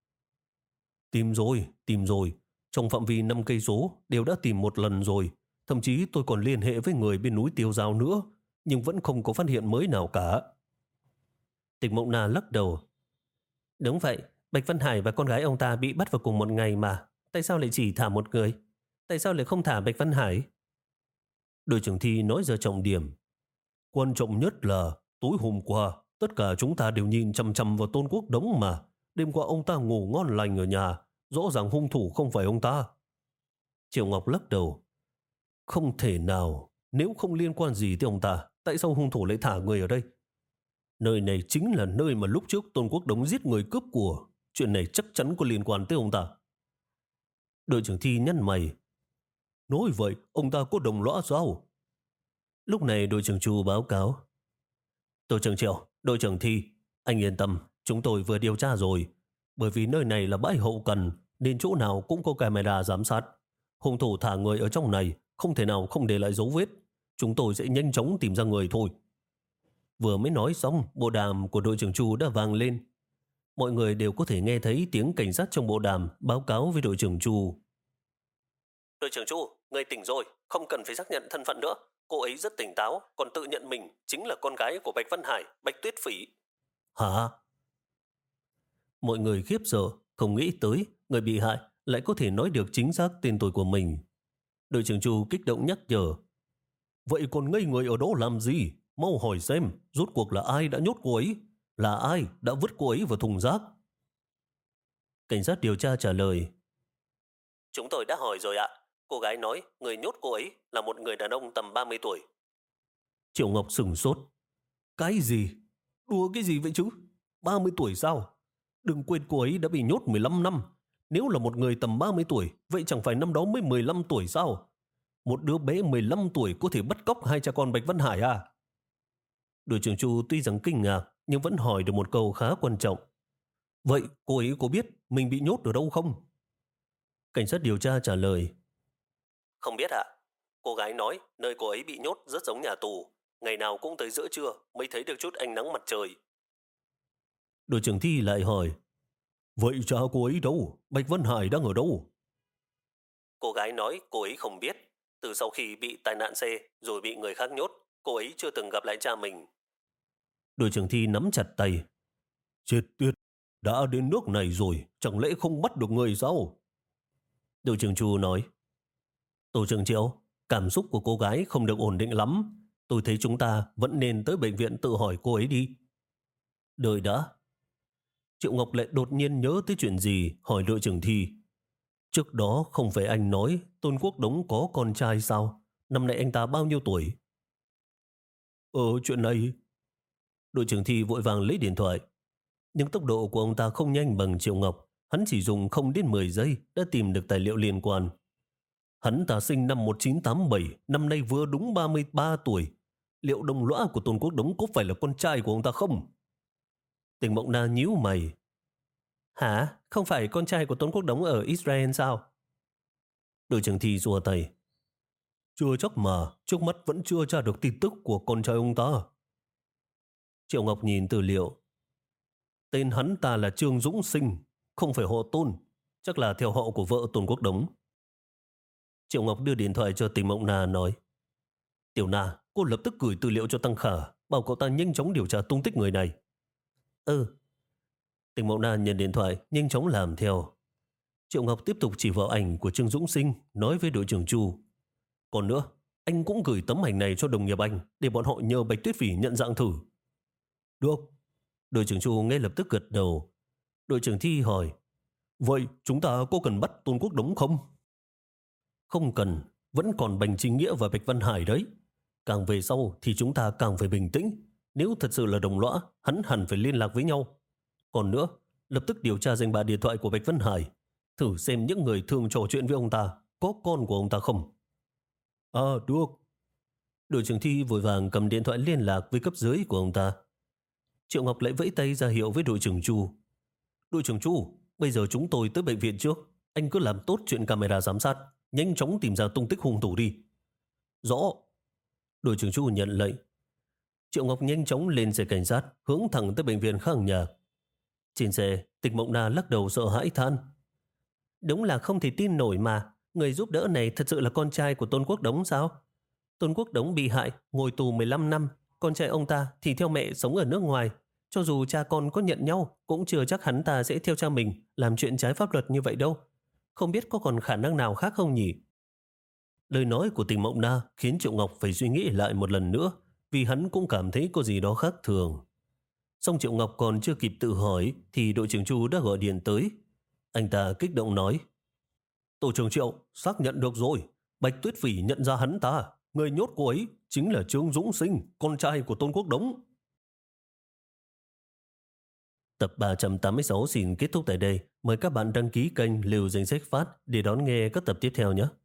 Speaker 1: Tìm rồi, tìm rồi. Trong phạm vi năm cây số đều đã tìm một lần rồi. Thậm chí tôi còn liên hệ với người bên núi Tiêu Giao nữa, nhưng vẫn không có phát hiện mới nào cả. Tịch Mộng Na lắc đầu. Đúng vậy, Bạch Văn Hải và con gái ông ta bị bắt vào cùng một ngày mà. Tại sao lại chỉ thả một người? Tại sao lại không thả Bạch Văn Hải? Đội trưởng Thi nói ra trọng điểm. Quan trọng nhất là tối hôm qua, tất cả chúng ta đều nhìn chăm chăm vào Tôn Quốc Đống mà. Đêm qua ông ta ngủ ngon lành ở nhà, rõ ràng hung thủ không phải ông ta. Triệu Ngọc lắc đầu. Không thể nào, nếu không liên quan gì tới ông ta, tại sao hung thủ lại thả người ở đây? Nơi này chính là nơi mà lúc trước Tôn Quốc Đống giết người cướp của. Chuyện này chắc chắn có liên quan tới ông ta. Đội trưởng Thi nhăn mày. Nói vậy, ông ta có đồng lõa sao? Lúc này đội trưởng Chu báo cáo. Đội trưởng Triệu, đội trưởng Thi, anh yên tâm, chúng tôi vừa điều tra rồi. Bởi vì nơi này là bãi hậu cần, nên chỗ nào cũng có camera giám sát. Hung thủ thả người ở trong này, không thể nào không để lại dấu vết. Chúng tôi sẽ nhanh chóng tìm ra người thôi. Vừa mới nói xong, bộ đàm của đội trưởng Chu đã vang lên. Mọi người đều có thể nghe thấy tiếng cảnh sát trong bộ đàm báo cáo với đội trưởng Chu. Đội trưởng Chu, người tỉnh rồi, không cần phải xác nhận thân phận nữa. Cô ấy rất tỉnh táo, còn tự nhận mình chính là con gái của Bạch Văn Hải, Bạch Tuyết Phỉ. Hả? Mọi người khiếp sợ, không nghĩ tới người bị hại lại có thể nói được chính xác tên tuổi của mình. Đội trưởng Chu kích động nhắc nhở. Vậy còn ngây người ở đó làm gì? Mau hỏi xem, rốt cuộc là ai đã nhốt cô ấy? Là ai đã vứt cô ấy vào thùng rác? Cảnh sát điều tra trả lời. Chúng tôi đã hỏi rồi ạ. Cô gái nói người nhốt cô ấy là một người đàn ông tầm ba mươi tuổi. Triệu Ngọc sửng sốt. Cái gì? Đùa cái gì vậy chứ? ba mươi tuổi sao? Đừng quên cô ấy đã bị nhốt mười lăm năm. Nếu là một người tầm ba mươi tuổi, vậy chẳng phải năm đó mới mười lăm tuổi sao? Một đứa bé mười lăm tuổi có thể bắt cóc hai cha con Bạch Văn Hải à? Đội trưởng Chu tuy rằng kinh ngạc, nhưng vẫn hỏi được một câu khá quan trọng. Vậy cô ấy có biết mình bị nhốt ở đâu không? Cảnh sát điều tra trả lời. Không biết ạ. Cô gái nói nơi cô ấy bị nhốt rất giống nhà tù. Ngày nào cũng tới giữa trưa mới thấy được chút ánh nắng mặt trời. Đội trưởng Thi lại hỏi. Vậy cha cô ấy đâu? Bạch Văn Hải đang ở đâu? Cô gái nói cô ấy không biết. Từ sau khi bị tai nạn xe rồi bị người khác nhốt, cô ấy chưa từng gặp lại cha mình. Đội trưởng Thi nắm chặt tay. Chết tiệt, đã đến nước này rồi, chẳng lẽ không bắt được người sao? Đội trưởng Chu nói. Tổ trưởng Triệu, cảm xúc của cô gái không được ổn định lắm. Tôi thấy chúng ta vẫn nên tới bệnh viện tự hỏi cô ấy đi. Đợi đã. Triệu Ngọc lại đột nhiên nhớ tới chuyện gì, hỏi đội trưởng Thi. Trước đó không phải anh nói Tôn Quốc Đống có con trai sao? Năm nay anh ta bao nhiêu tuổi? Ờ, chuyện này... Đội trưởng Thi vội vàng lấy điện thoại. Nhưng tốc độ của ông ta không nhanh bằng Triệu Ngọc. Hắn chỉ dùng không đến mười giây đã tìm được tài liệu liên quan. Hắn ta sinh năm một nghìn chín trăm tám mươi bảy, năm nay vừa đúng ba mươi ba tuổi. Liệu đồng lõa của Tôn Quốc Đống có phải là con trai của ông ta không? Tình Mộng Na nhíu mày. Hả? Không phải con trai của Tôn Quốc Đống ở Israel sao? Đội trưởng Thi xua tay. Chưa chắc mà, trước mắt vẫn chưa tra được tin tức của con trai ông ta. Triệu Ngọc nhìn tư liệu. Tên hắn ta là Trương Dũng Sinh, không phải họ Tôn, chắc là theo họ của vợ Tôn Quốc Đống. Triệu Ngọc đưa điện thoại cho Tình Mộng Na nói. Tiểu Na, cô lập tức gửi tư liệu cho Tăng Khả, bảo cậu ta nhanh chóng điều tra tung tích người này. Ừ. Tình Mộng Na nhận điện thoại, nhanh chóng làm theo. Triệu Ngọc tiếp tục chỉ vào ảnh của Trương Dũng Sinh, nói với đội trưởng Chu. Còn nữa, anh cũng gửi tấm ảnh này cho đồng nghiệp anh để bọn họ nhờ Bạch Tuyết Phỉ nhận dạng thử. Được. Đội trưởng Chu ngay lập tức gật đầu. Đội trưởng Thi hỏi, vậy chúng ta có cần bắt Tôn Quốc Đống không? Không cần, vẫn còn Bành Chính Nghĩa và Bạch Văn Hải đấy. Càng về sau thì chúng ta càng phải bình tĩnh. Nếu thật sự là đồng lõa, hắn hẳn phải liên lạc với nhau. Còn nữa, lập tức điều tra danh bạ điện thoại của Bạch Văn Hải, thử xem những người thường trò chuyện với ông ta có con của ông ta không. À, được. Đội trưởng Thi vội vàng cầm điện thoại liên lạc với cấp dưới của ông ta. Triệu Ngọc lại vẫy tay ra hiệu với đội trưởng Chu. Đội trưởng Chu, bây giờ chúng tôi tới bệnh viện trước. Anh cứ làm tốt chuyện camera giám sát, nhanh chóng tìm ra tung tích hung thủ đi. Rõ. Đội trưởng Chu nhận lệnh. Triệu Ngọc nhanh chóng lên xe cảnh sát, hướng thẳng tới bệnh viện Khang Nhạc. Trên xe, Tịch Mộng Na lắc đầu sợ hãi than. Đúng là không thể tin nổi mà. Người giúp đỡ này thật sự là con trai của Tôn Quốc Đống sao? Tôn Quốc Đống bị hại, ngồi tù mười lăm năm. Con trai ông ta thì theo mẹ sống ở nước ngoài. Cho dù cha con có nhận nhau, cũng chưa chắc hắn ta sẽ theo cha mình làm chuyện trái pháp luật như vậy đâu. Không biết có còn khả năng nào khác không nhỉ? Lời nói của Tịch Mộng Na khiến Triệu Ngọc phải suy nghĩ lại một lần nữa, vì hắn cũng cảm thấy có gì đó khác thường. Xong Triệu Ngọc còn chưa kịp tự hỏi thì đội trưởng Chu đã gọi điện tới. Anh ta kích động nói, Tổ trưởng Triệu, xác nhận được rồi. Bạch Tuyết Phỉ nhận ra hắn ta. Người nhốt cô ấy chính là Trương Dũng Sinh, con trai của Tôn Quốc Đống. Tập ba trăm tám mươi sáu xin kết thúc tại đây. Mời các bạn đăng ký kênh Lưu Danh Sách Phát để đón nghe các tập tiếp theo nhé.